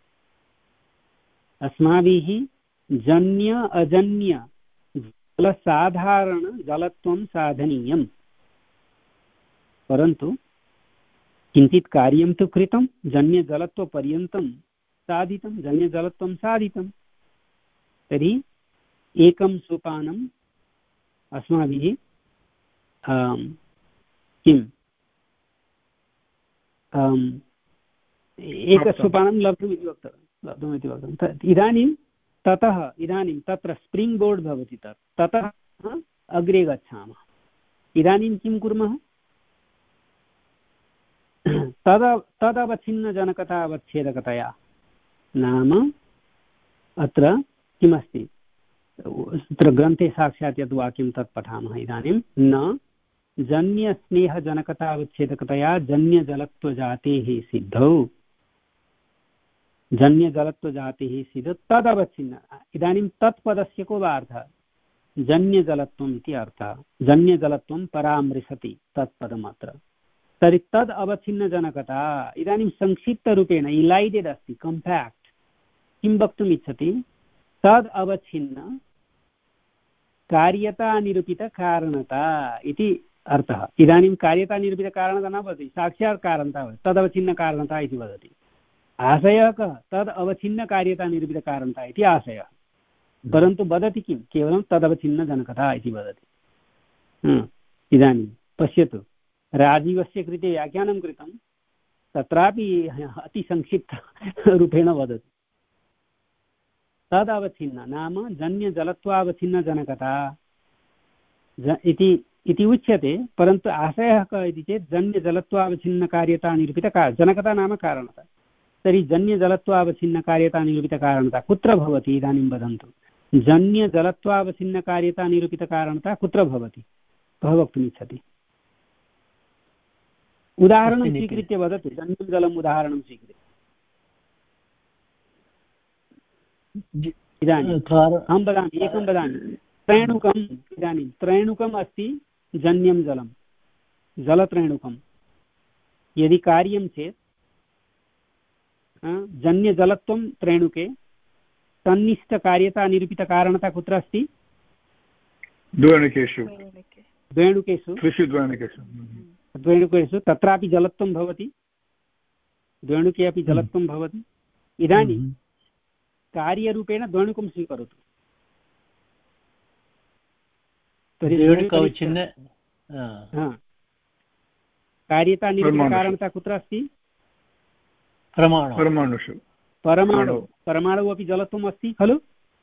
अस्माभिः जन्य अजन्य जलसाधारणजलत्वं साधनीयं, परन्तु किञ्चित् कार्यं तु कृतं, जन्यजलत्वपर्यन्तं साधितं, जन्यजलत्वं साधितं। तर्हि एकं सोपानम् अस्माभिः किम् एकसोपानं लब्धुमिति वक्तव्यं लब्धुमिति वक्तव्यम्। इदानीं ततः इदानीं तत्र स्प्रिङ्ग् बोर्ड् भवति, तत् ततः अग्रे गच्छामः। इदानीं किं कुर्मः, तद तदवच्छिन्नजनकतावच्छेदकतया, नाम अत्र किमस्ति, अत्र ग्रन्थे साक्षात् यद् वाक्यं तत् पठामः इदानीं। न जन्यस्नेहजनकतावच्छेदकतया जन्यजलत्वजातेः सिद्धौ, जन्यजलत्वजातिः सिद्ध तदवच्छिन्न। इदानीं तत्पदस्य को वा अर्थः, जन्यजलत्वम् इति अर्थः। जन्यजलत्वं परामृशति तत्पदम् अत्र। तर्हि तद् अवच्छिन्नजनकता इदानीं संक्षिप्तरूपेण इलैडेड् अस्ति, कम्पाक्ट्। किं वक्तुम् इच्छति, तद् अवच्छिन्न कार्यतानिरूपितकारणता इति अर्थः। इदानीं कार्यतानिरूपितकारणता न भवति, साक्षात् कारणता भवति, तदवच्छिन्नकारणता इति वदति। आशयः कः, तद् अवच्छिन्नकार्यतानिरूपितकारणता इति आशयः, परन्तु वदति किं, केवलं तदवच्छिन्नजनकता इति वदति। इदानीं पश्यतु, राजीवस्य कृते व्याख्यानं कृतं, तत्रापि अतिसंक्षिप्तरूपेण वदति। तदवच्छिन्ना नाम जन्यजलत्वावच्छिन्नजनकता इति इति उच्यते, परन्तु आशयः कः इति चेत् जन्यजलत्वावच्छिन्नकार्यता निरूपितका जनकता नाम कारणता। तर्हि जन्यजलत्वावच्छिन्नकार्यता निरूपितकारणता कुत्र भवति इदानीं वदन्तु। जन्यजलत्वावच्छिन्नकार्यता निरूपितकारणता कुत्र भवति, कः वक्तुमिच्छति? उदाहरणं स्वीकृत्य वदतु, जन्यं जलम् उदाहरणं स्वीकृत्य। इदानीम् अहं वदामि, एकं वदामि, त्रेणुकम्। इदानीं त्रेणुकम् अस्ति जन्यं जलं, जलत्रेणुकं। यदि कार्यं चेत् जन्यजलत्वं त्रेणुके, तन्निष्ठकार्यता निरूपितकारणता कुत्र अस्ति? द्वेणुकेषु द्वेणुकेषु द्वेणुकेषु द्वेणुकेषु तत्रापि जलत्वं भवति, द्वेणुके अपि जलत्वं भवति। इदानीं कार्यरूपेण द्वेणुकं स्वीकरोतु। कार्यता निरूपितकारणता कुत्र अस्ति? परमाणुषु। परमाणु परमाणु अपि जलत्वम् अस्ति खलु?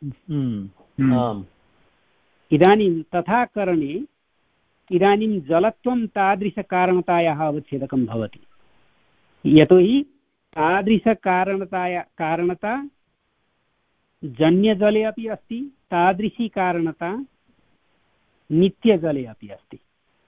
इदानीं तथा करणे इदानीं जलत्वं तादृशकारणतायाः अवच्छेदकं भवति, यतोहि तादृशकारणताया कारणता जन्यजले अपि अस्ति, तादृशी कारणता नित्यजले अपि अस्ति।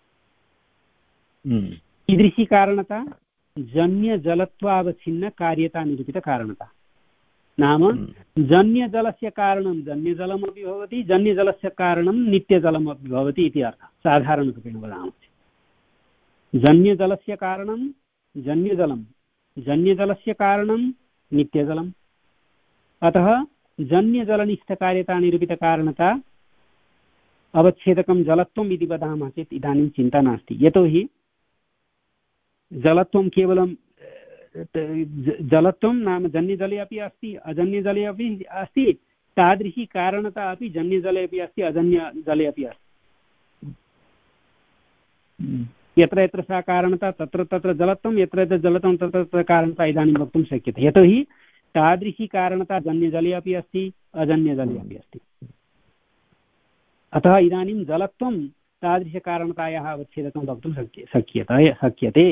कीदृशी कारणता? जन्यजलत्वावच्छिन्नकार्यता निरूपितकारणता। नाम जन्यजलस्य कारणं जन्यजलमपि भवति, जन्यजलस्य कारणं नित्यजलमपि भवति इति अर्थः। साधारणरूपेण वदामः, जन्यजलस्य कारणं जन्यजलं, जन्यजलस्य कारणं नित्यजलम्। अतः जन्यजलनिष्ठकार्यता निरूपितकारणता अवच्छेदकं जलत्वम् इति वदामः चेत् इदानीं चिन्ता नास्ति, यतोहि जलत्वं केवलं जलत्वं नाम जन्यजले अपि अस्ति, अजन्यजले अपि अस्ति, तादृशी कारणता अपि जन्यजले अपि अस्ति, अजन्यजले अपि अस्ति। यत्र यत्र सा कारणता तत्र तत्र जलत्वं, यत्र यत्र जलत्वं तत्र तत्र कारणता इदानीं वक्तुं शक्यते, यतोहि तादृशी कारणता जन्यजले अपि अस्ति, अजन्यजले अपि अस्ति। अतः इदानीं जलत्वं तादृशकारणतायाः अवच्छेदकं वक्तुं शक्य शक्यते शक्यते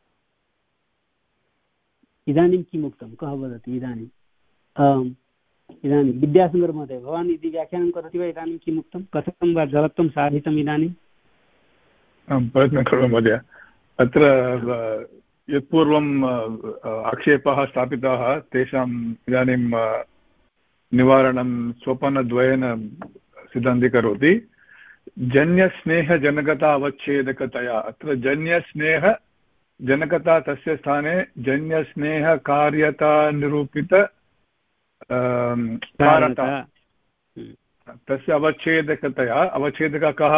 इदानीं किम् उक्तं, कः वदति? इदानीम् इदानीं विद्यासागरमहोदय, भवान् यदि व्याख्यानं करोति वा? इदानीं किम् उक्तं, कथं वा जलत्वं साधितम् इदानीम्? आं प्रयत्नं करोमि महोदय। अत्र यत्पूर्वम् आक्षेपाः स्थापिताः तेषाम् इदानीं निवारणं सोपानद्वयेन सिद्धान्तीकरोति। जन्यस्नेहजनकता अवच्छेदकतया, अत्र जन्यस्नेह जनकता तस्य स्थाने जन्यस्नेहकार्यता निरूपित कारणता तस्य अवच्छेदकतया। अवच्छेदकः कः?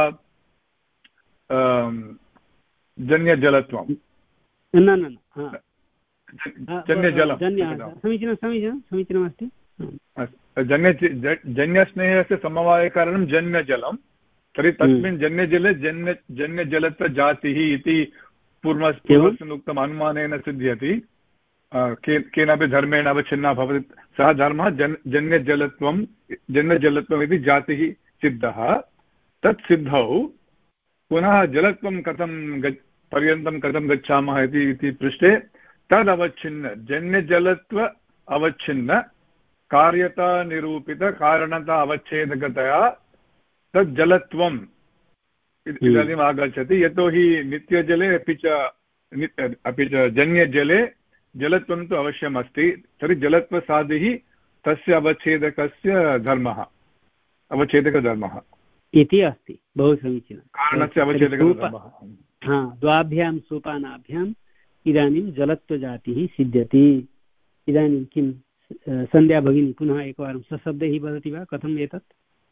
जन्यजलत्वं, न न जन्यजलं। समीचीनं समीचीनं समीचीनमस्ति। जन्य जन्यस्नेहस्य समवायकारणं जन्यजलं, तर्हि तस्मिन् जन्यजले जन्य जन्यजलत्वजातिः इति पूर्वस्मिन् उक्तम् अनुमानेन सिद्ध्यति। के केनापि धर्मेण अवच्छिन्ना भवति, सः धर्मः जन् जन्यजलत्वं जन्यजलत्वम् इति जातिः सिद्धः। तत् सिद्धौ पुनः जलत्वं कथं गच्छ पर्यन्तं कथं गच्छामः इति पृष्टे तदवच्छिन्न जन्यजलत्व अवच्छिन्न कार्यता निरूपित कारणता अवच्छेदकतया तत् जलत्वम् इदानीम् आगच्छति। यतोहि नित्यजले अपि च अपि च जन्यजले जलत्वं तु अवश्यम् अस्ति, तर्हि जलत्वसाधिः तस्य अवच्छेदकस्य धर्मः, अवच्छेदकधर्मः इति अस्ति। बहु समीचीनं। कारणस्य अवच्छेदकधर्मः। हा, द्वाभ्यां सोपानाभ्याम् इदानीं जलत्वजातिः सिद्ध्यति। इदानीं किं सन्ध्या भगिनी पुनः एकवारं सशब्दैः वदति वा, कथम् एतत्?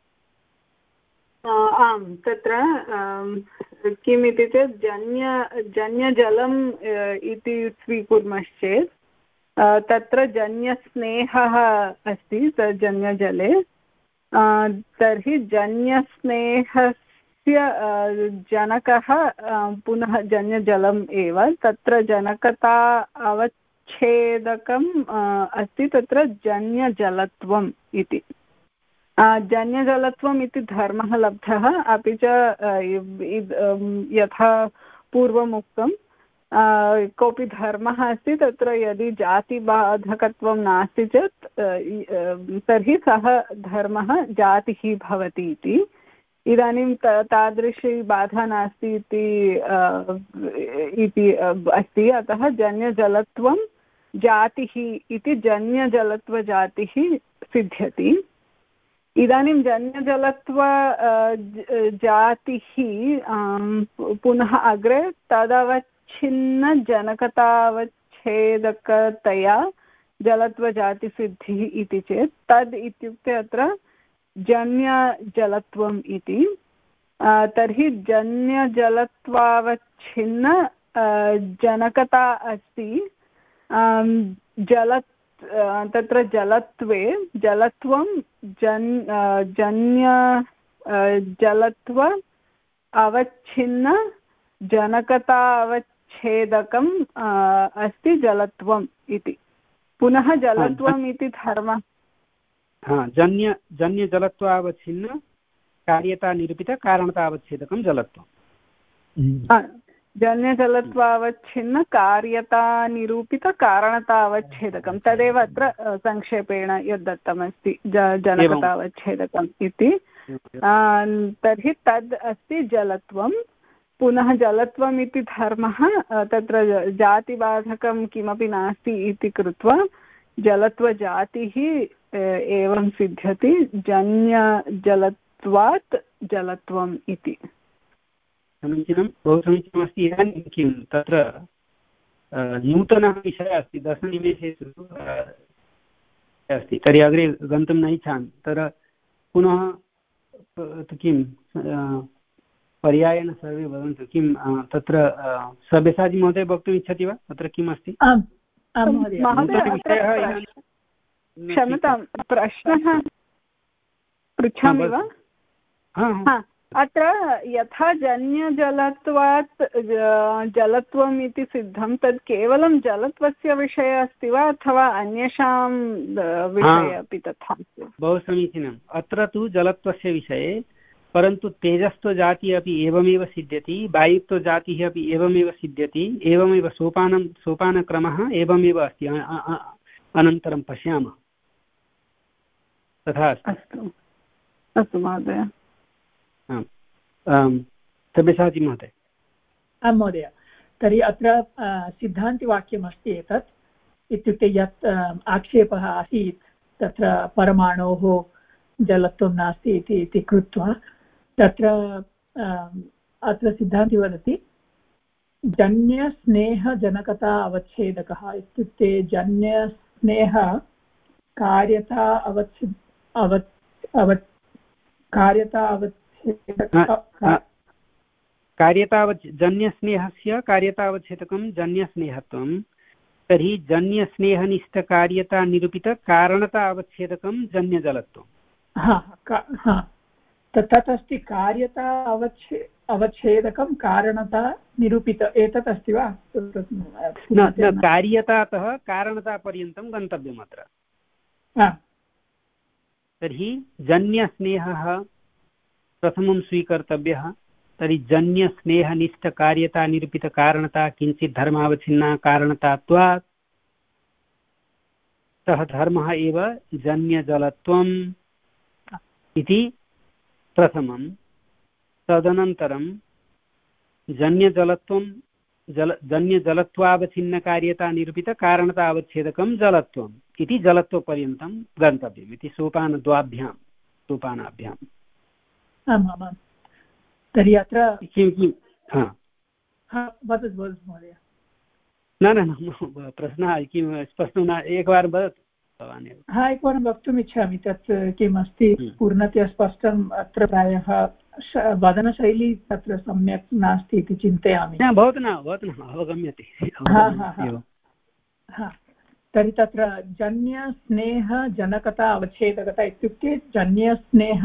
आम्, तत्र किमिति चेत् जन्य जन्यजलम् इति स्वीकुर्मश्चेत् तत्र जन्यस्नेहः अस्ति जन्यजले, तर्हि जन्यस्नेहस्य जनकः पुनः जन्यजलम् एव। तत्र जनकता अवच्छेदकम् अस्ति तत्र जन्यजलत्वम् इति। जन्यजलत्वम् इति धर्मः लब्धः, अपि च यथा पूर्वमुक्तं कोऽपि धर्मः अस्ति तत्र यदि जातिबाधकत्वं नास्ति चेत् तर्हि सः धर्मः जातिः भवति इति। इदानीं तादृशी बाधा नास्ति इति अस्ति, अतः जन्यजलत्वं जातिः इति जन्यजलत्वजातिः सिद्ध्यति। इदानीं जन्यजलत्व जातिः पुनः अग्रे तदवच्छिन्नजनकतावच्छेदकतया जलत्वजातिसिद्धिः इति चेत् तद् इत्युक्ते अत्र जन्यजलत्वम् इति। तर्हि जन्यजलत्वावच्छिन्न जनकता अस्ति जल तत्र जलत्वे जलत्वं जन् जन्य जलत्व अवच्छिन्न जनकतावच्छेदकम् अस्ति जलत्वम् इति। पुनः जलत्वम् इति धर्मः हा जन्य जन्यजलत्वावच्छिन्न कार्यतानिरूपित कारणतावच्छेदकं जलत्वम्। जन्यजलत्वावच्छिन्न कार्यतानिरूपितकारणतावच्छेदकं तदेव अत्र संक्षेपेण यद्दत्तमस्ति जनकतावच्छेदकम् इति। तर्हि तद् अस्ति जलत्वं। पुनः जलत्वम् इति धर्मः तत्र जातिबाधकं किमपि नास्ति इति कृत्वा जलत्वजातिः एवं सिद्ध्यति जन्यजलत्वात् जलत्वम् इति। समीचीनं, बहु समीचीनमस्ति। इदानीं किं तत्र नूतनः विषयः अस्ति, दशनिमेषेषु अस्ति, तर्हि अग्रे गन्तुं न इच्छामि। तत्र पुनः किं पर्यायेण सर्वे वदन्तु किं तत्र सब्यसाची महोदय वक्तुम् इच्छति वा? तत्र किम् अस्ति? क्षम्यतां, प्रश्नः पृच्छामि वा? अत्र यथा जन्यजलत्वात् जलत्वम् इति सिद्धं, तत् केवलं जलत्वस्य विषये अस्ति वा अथवा अन्येषां विषये अपि तथा? बहु समीचीनम्। अत्र तु जलत्वस्य विषये, परन्तु तेजस्त्वजातिः अपि एवमेव सिद्ध्यति, वायुत्वजातिः अपि एवमेव सिद्ध्यति, एवमेव सोपानं सोपानक्रमः एवमेव अस्ति। अनन्तरं पश्यामः। तथा अस्ति। अस्तु अस्तु महोदय। सब्यसाची महोदय। आं महोदय, तर्हि अत्र सिद्धान्तिवाक्यमस्ति एतत्, इत्युक्ते यत् आक्षेपः आसीत् तत्र परमाणोः जलत्वं नास्ति इति कृत्वा, तत्र अत्र सिद्धान्ति वदति जन्यस्नेहजनकता अवच्छेदकः, इत्युक्ते जन्यस्नेह कार्यता अवच्छ अव अव कार्यता अवच्छेदक कार्यतावच् जन्यस्नेहस्य कार्यतावच्छेदकं जन्यस्नेहत्वं, तर्हि जन्यस्नेहनिष्ठकार्यतानिरूपितकारणता अवच्छेदकं जन्यजलत्वं। हा हा तत् अस्ति कार्यता अवच्छे अवच्छेदकं कारणता निरूपित, एतत् अस्ति वा? न, कार्यतातः कारणतापर्यन्तं गन्तव्यम् अत्र। तर्हि जन्यस्नेहः प्रथमं स्वीकर्तव्यः। तर्हि जन्यस्नेहनिष्ठकार्यता निरूपितकारणता किञ्चित् धर्मावच्छिन्ना कारणतात्वात् सः धर्मः एव जन्यजलत्वम् इति प्रथमं। तदनन्तरं जन्यजलत्वं जल जन्यजलत्वावच्छिन्नकार्यता निरूपितकारणतावच्छेदकं जलत्वम् इति जलत्वपर्यन्तं गन्तव्यम् इति सोपानद्वाभ्यां सोपानाभ्याम्। आम् आम् आम्। तर्हि अत्र किं किं वदतु वदतु महोदय। न न न प्रश्नः किं स्पष्टं न, एकवारं वदतु भवान् एव। हा एकवारं वक्तुम् इच्छामि। तत् किम् अस्ति पूर्णतया स्पष्टम्। अत्र प्रायः वदनशैली तत्र सम्यक् नास्ति इति चिन्तयामि। न भवतु न भवतु न अवगम्यते। तर्हि तत्र जन्यस्नेहजनकता अवच्छेदकता इत्युक्ते जन्यस्नेह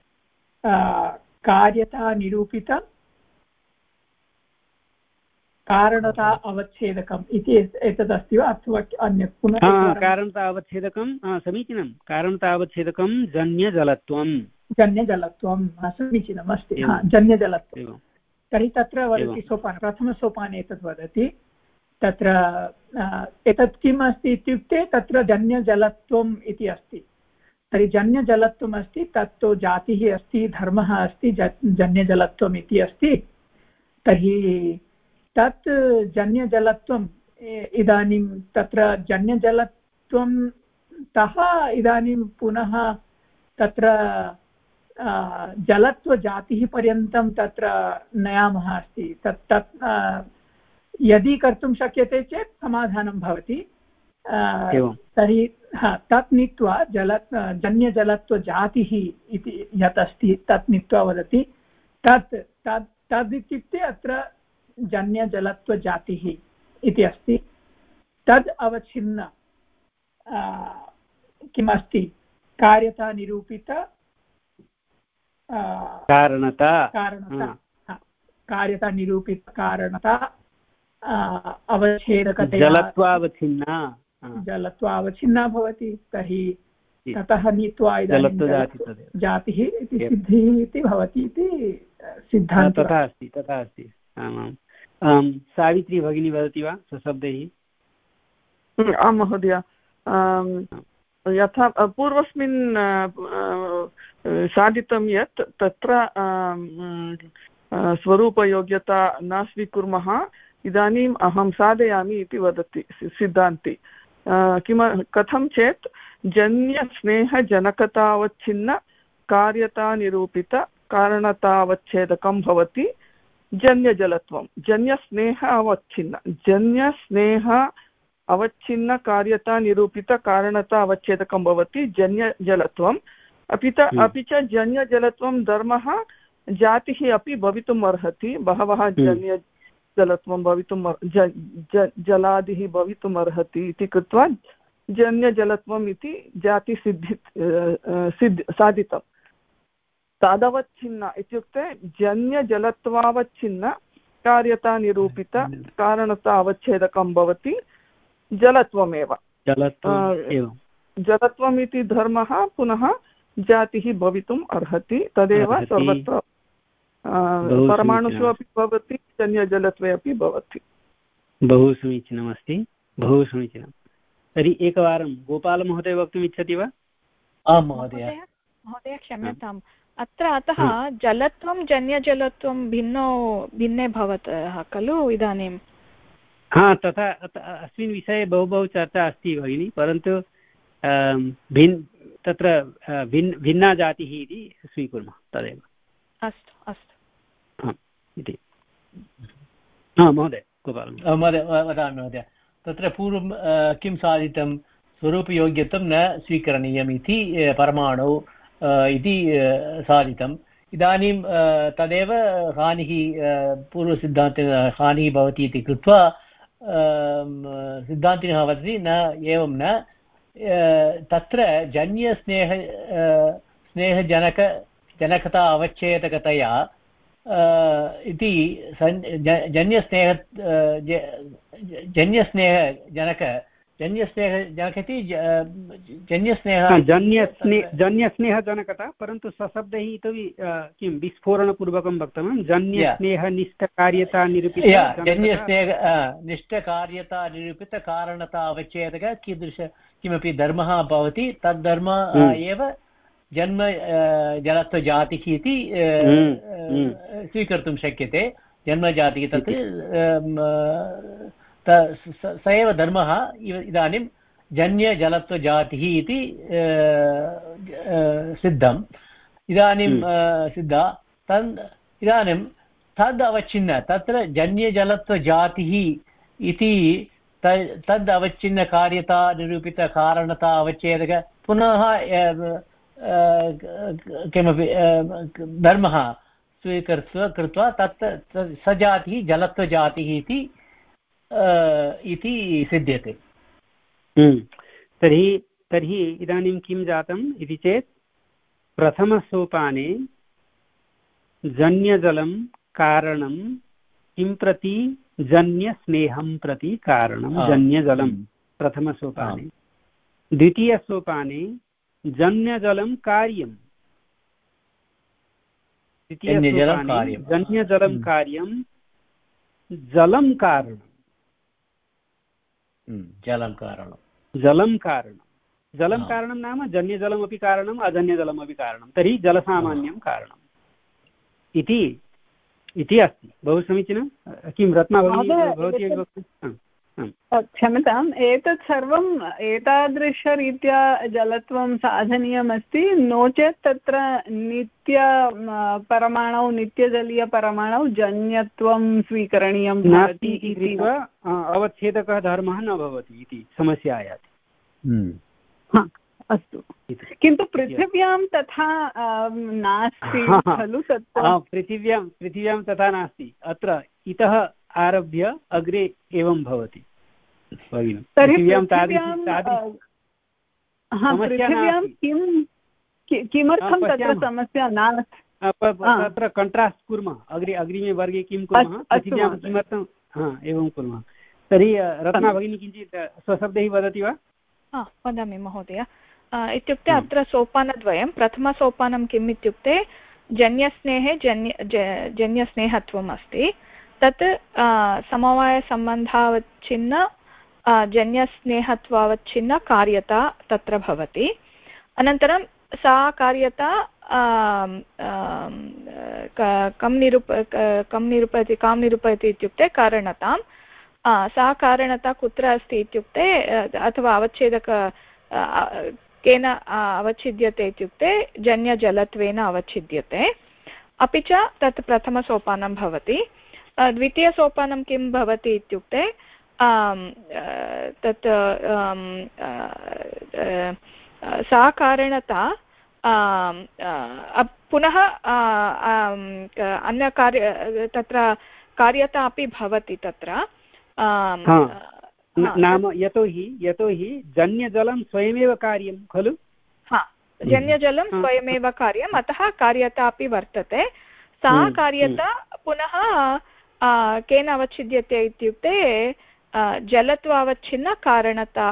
कार्यता निरूपित कारणता अवच्छेदकम् इति एतदस्ति वा अथवा अन्यत् पुनः कारणता अवच्छेदकं समीचीनं कारणता अवच्छेदकं जन्यजलत्वं जन्यजलत्वं समीचीनम् अस्ति जन्यजलत्वं तर्हि तत्र वदति सोपान प्रथमसोपाने एतत् वदति तत्र एतत् किम् अस्ति इत्युक्ते तत्र जन्यजलत्वम् इति अस्ति तर्हि जन्यजलत्वम् अस्ति तत्तु जातिः अस्ति धर्मः अस्ति जन्यजलत्वम् इति अस्ति तर्हि तत् जन्यजलत्वम् इदानीं तत्र जन्यजलत्वं तः इदानीं पुनः तत्र जलत्वजातिः पर्यन्तं तत्र नयामः अस्ति तत् तत् यदि कर्तुं शक्यते चेत् समाधानं भवति तर्हि हा तत् नीत्वा जल जन्यजलत्वजातिः इति यत् अस्ति तत् नीत्वा वदति तत् तत् तदित्युक्ते अत्र जन्यजलत्वजातिः इति अस्ति तद् अवच्छिन्न किमस्ति कार्यता निरूपित कारणता कारणता कार्यता निरूपित कारणता अवच्छेदकतया जलत्वावच्छिन्ना जलत्वावच्छिन्ना भवति तर्हि ततः नीत्वा इदानीं जातिः इति सिद्धिः इति भवति इति सिद्धान्तः तथा अस्ति तथा अस्ति आमाम् आम् सावित्री भगिनी वदति वा स्वशब्दैः आं महोदय यथा पूर्वस्मिन् साधितं यत् तत्र स्वरूपयोग्यता न स्वीकुर्मः इदानीम् अहं साधयामि इति वदति सिद्धान्ति किम कथं चेत् जन्यस्नेहजनकतावच्छिन्न कार्यतानिरूपित कारणतावच्छेदकं भवति जन्यजलत्वं जन्यस्नेह अवच्छिन्न जन्यस्नेह अवच्छिन्न कार्यता निरूपित कारणता अवच्छेदकं भवति जन्यजलत्वम् अपि च अपि च जन्यजलत्वं धर्मः जातिः अपि भवितुम् अर्हति बहवः जन्यजलत्वं भवितुम् जलादिः भवितुम् अर्हति इति कृत्वा जन्यजलत्वम् इति जातिसिद्धि सिद्ध साधितं तदवच्छिन्न इत्युक्ते जन्यजलत्वावच्छिन्न कार्यता निरूपित कारणता अवच्छेदकं भवति जलत्वमेव जलत्वम् इति धर्मः पुनः जातिः भवितुम् अर्हति तदेव सर्वत्र परमाणुषु अपि भवति जन्यजलत्वे अपि भवति बहु समीचीनमस्ति बहु समीचीनं तर्हि एकवारं गोपालमहोदय वक्तुम् इच्छति वा आं महोदय महोदय क्षम्यताम् अत्र अतः जलत्वं जन्यजलत्वं भिन्नो भिन्ने भवतः खलु इदानीं हा तथा अस्मिन् विषये बहु बहु चर्चा अस्ति भगिनि परन्तु भिन् तत्र भिन् भिन्ना जातिः इति स्वीकुर्मः तदेव अस्तु अस्तु इति महोदय गोपाल महोदय वदामि महोदय तत्र पूर्वं किं साधितं स्वरूपयोग्यत्वं न स्वीकरणीयम् इति परमाणु इति साधितम् इदानीं तदेव हानिः पूर्वसिद्धान्ते हानिः भवति इति कृत्वा सिद्धान्तिनः वदति न एवं न तत्र जन्यस्नेह स्नेहजनक जनकता अवच्छेदकतया इति जन्यस्नेह जन्यस्नेहजनक जन्यस्नेहजनक इति जन्यस्नेह जन्यस्ने जन्यस्नेहजनकता परन्तु सशब्दैः इतोपि किं विस्फोरणपूर्वकं वक्तव्यं जन्यस्नेहनिष्ठकार्यता निरूपित जन्यस्नेह निष्ठकार्यता निरूपित कारणता अवच्छेदक कीदृश किमपि धर्मः भवति तद्धर्म एव जन्म जलत्वजातिः इति स्वीकर्तुं शक्यते जन्मजातिः तत् स एव धर्मः इदानीं जन्यजलत्वजातिः इति सिद्धम् इदानीं सिद्धा तद् इदानीं तद् अवच्छिन्न तत्र जन्यजलत्वजातिः इति तद् अवच्छिन्नकार्यता निरूपितकारणता अवच्छेदक पुनः किमपि धर्मः स्वीकृत्य कृत्वा तत् स जातिः जलत्वजातिः इति इति सिद्ध्यते तर्हि तर्हि इदानीं किं जातम् इति चेत् प्रथमसोपाने जन्यजलं कारणं किं प्रति जन्यस्नेहं प्रति कारणं जन्यजलं प्रथमसोपाने। द्वितीयसोपाने जन्यजलं कार्यं, द्वितीयसोपाने जन्यजलं कार्यं जलं कारणं, जलं कारणं जलं कारणं जलं कारणं नाम जन्यजलमपि कारणम् अजन्यजलमपि कारणं, तर्हि जलसामान्यं कारणम् इति इति अस्ति। बहु समीचीनं। किं रत्ना भगिनी भवती वक्तुं? क्षम्यताम्, एतत् सर्वम् एतादृशरीत्या जलत्वं साधनीयमस्ति, नो चेत् तत्र नित्य परमाणौ नित्यजलीयपरमाणौ जन्यत्वं स्वीकरणीयं भवति इति अवच्छेदकः धर्मः न भवति इति समस्या आयाति। अस्तु, किन्तु पृथिव्यां तथा नास्ति खलु? तत्र पृथिव्यां पृथिव्यां तथा नास्ति। अत्र इतः आरभ्य अग्रे एवं भवति। पृथिव्यां किं किमर्थं तत्र समस्या नास्ति? तत्र कण्ट्रास्ट् कुर्मः, अग्रे अग्रिमे वर्गे किं कुर्मः, पृथिव्यां किमर्थं एवं कुर्मः। तर्हि रत्ना भगिनी किञ्चित् स्वशब्दैः वदति वा? वदामि महोदय। इत्युक्ते अत्र सोपानद्वयं, प्रथमसोपानं किम् इत्युक्ते जन्यस्नेहे जन्य जन्यस्नेहत्वम् अस्ति। तत् समवायसम्बन्धावच्छिन्न जन्यस्नेहत्वावच्छिन्न कार्यता तत्र भवति। अनन्तरं सा कार्यता कं निरूप कं निरूपयति कां निरूपयति इत्युक्ते कारणतां। सा कारणता कुत्र अस्ति इत्युक्ते अथवा अवच्छेदक केन अवच्छिद्यते इत्युक्ते जन्यजलत्वेन अवच्छिद्यते। अपि च तत् प्रथमसोपानं भवति। द्वितीयसोपानं किं भवति इत्युक्ते तत् सा कारणता पुनः अन्यकार्य तत्र कार्यता अपि भवति तत्र। नाम यतोहि यतोहि जन्यजलं स्वयमेव कार्यं खलु? हा, जन्यजलं स्वयमेव कार्यम्, अतः कार्यता अपि वर्तते। सा कार्यता पुनः केन अवच्छिद्यते इत्युक्ते जलत्वावच्छिन्न कारणता।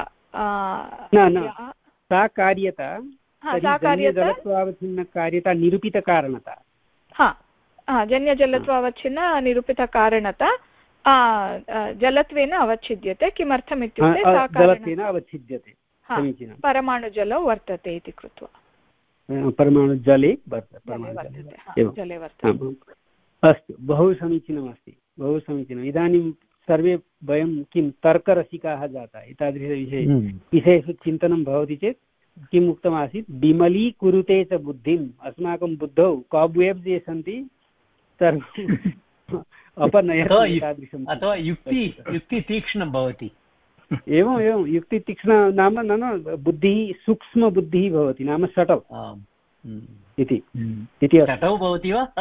सा कार्यता जलत्वावच्छिन्न कार्यता निरूपितकारणता। हा, जन्यजलत्वावच्छिन्न निरूपितकारणता जलत्वेन अवच्छिद्यते। किमर्थम् इत्युक्ते सा जलत्वेन अवच्छिद्यते, परमाणुजलौ वर्तते इति कृत्वा परमाणुजले जले वर्तते। अस्तु, बहु समीचीनमस्ति, बहु समीचीनम्। इदानीं सर्वे वयं किं तर्करसिकाः जाताः। एतादृशविषये विषयेषु चिन्तनं भवति चेत् किम् उक्तमासीत्, विमलीकुरुते च बुद्धिम्। अस्माकं बुद्धौ काब्वेब्स् ये सन्ति सर्वम् अपनयति तादृशम्, अथवा युक्ति युक्ति तीक्ष्णं भवति। एवम् एवं युक्तितीक्ष्ण नाम नाम बुद्धिः सूक्ष्मबुद्धिः भवति, नाम सटल् इति सटौ भवति वा?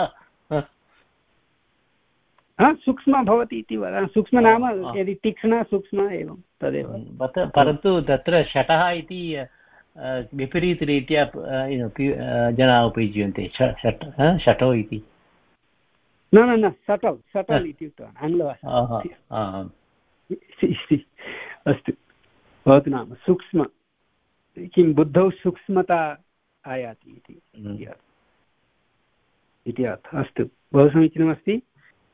हा, सूक्ष्म भवति इति वदामि। सूक्ष्म नाम यदि तीक्ष्ण सूक्ष्म एवं तदेव। परन्तु तत्र शटः इति विपरीतरीत्या जनाः उपयुज्यन्ते, शटौ इति। न न न सटल् सटल् इति उक्तवान् आङ्ग्लभाषा। अस्तु, भवतु नाम सूक्ष्म, किं बुद्धौ सूक्ष्मता आयाति इति अर्थः। अस्तु, बहु समीचीनमस्ति।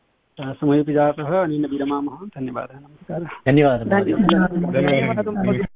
समयोपि जातः, अनेन विरमामः। धन्यवादः, नमस्कारः। धन्यवादः।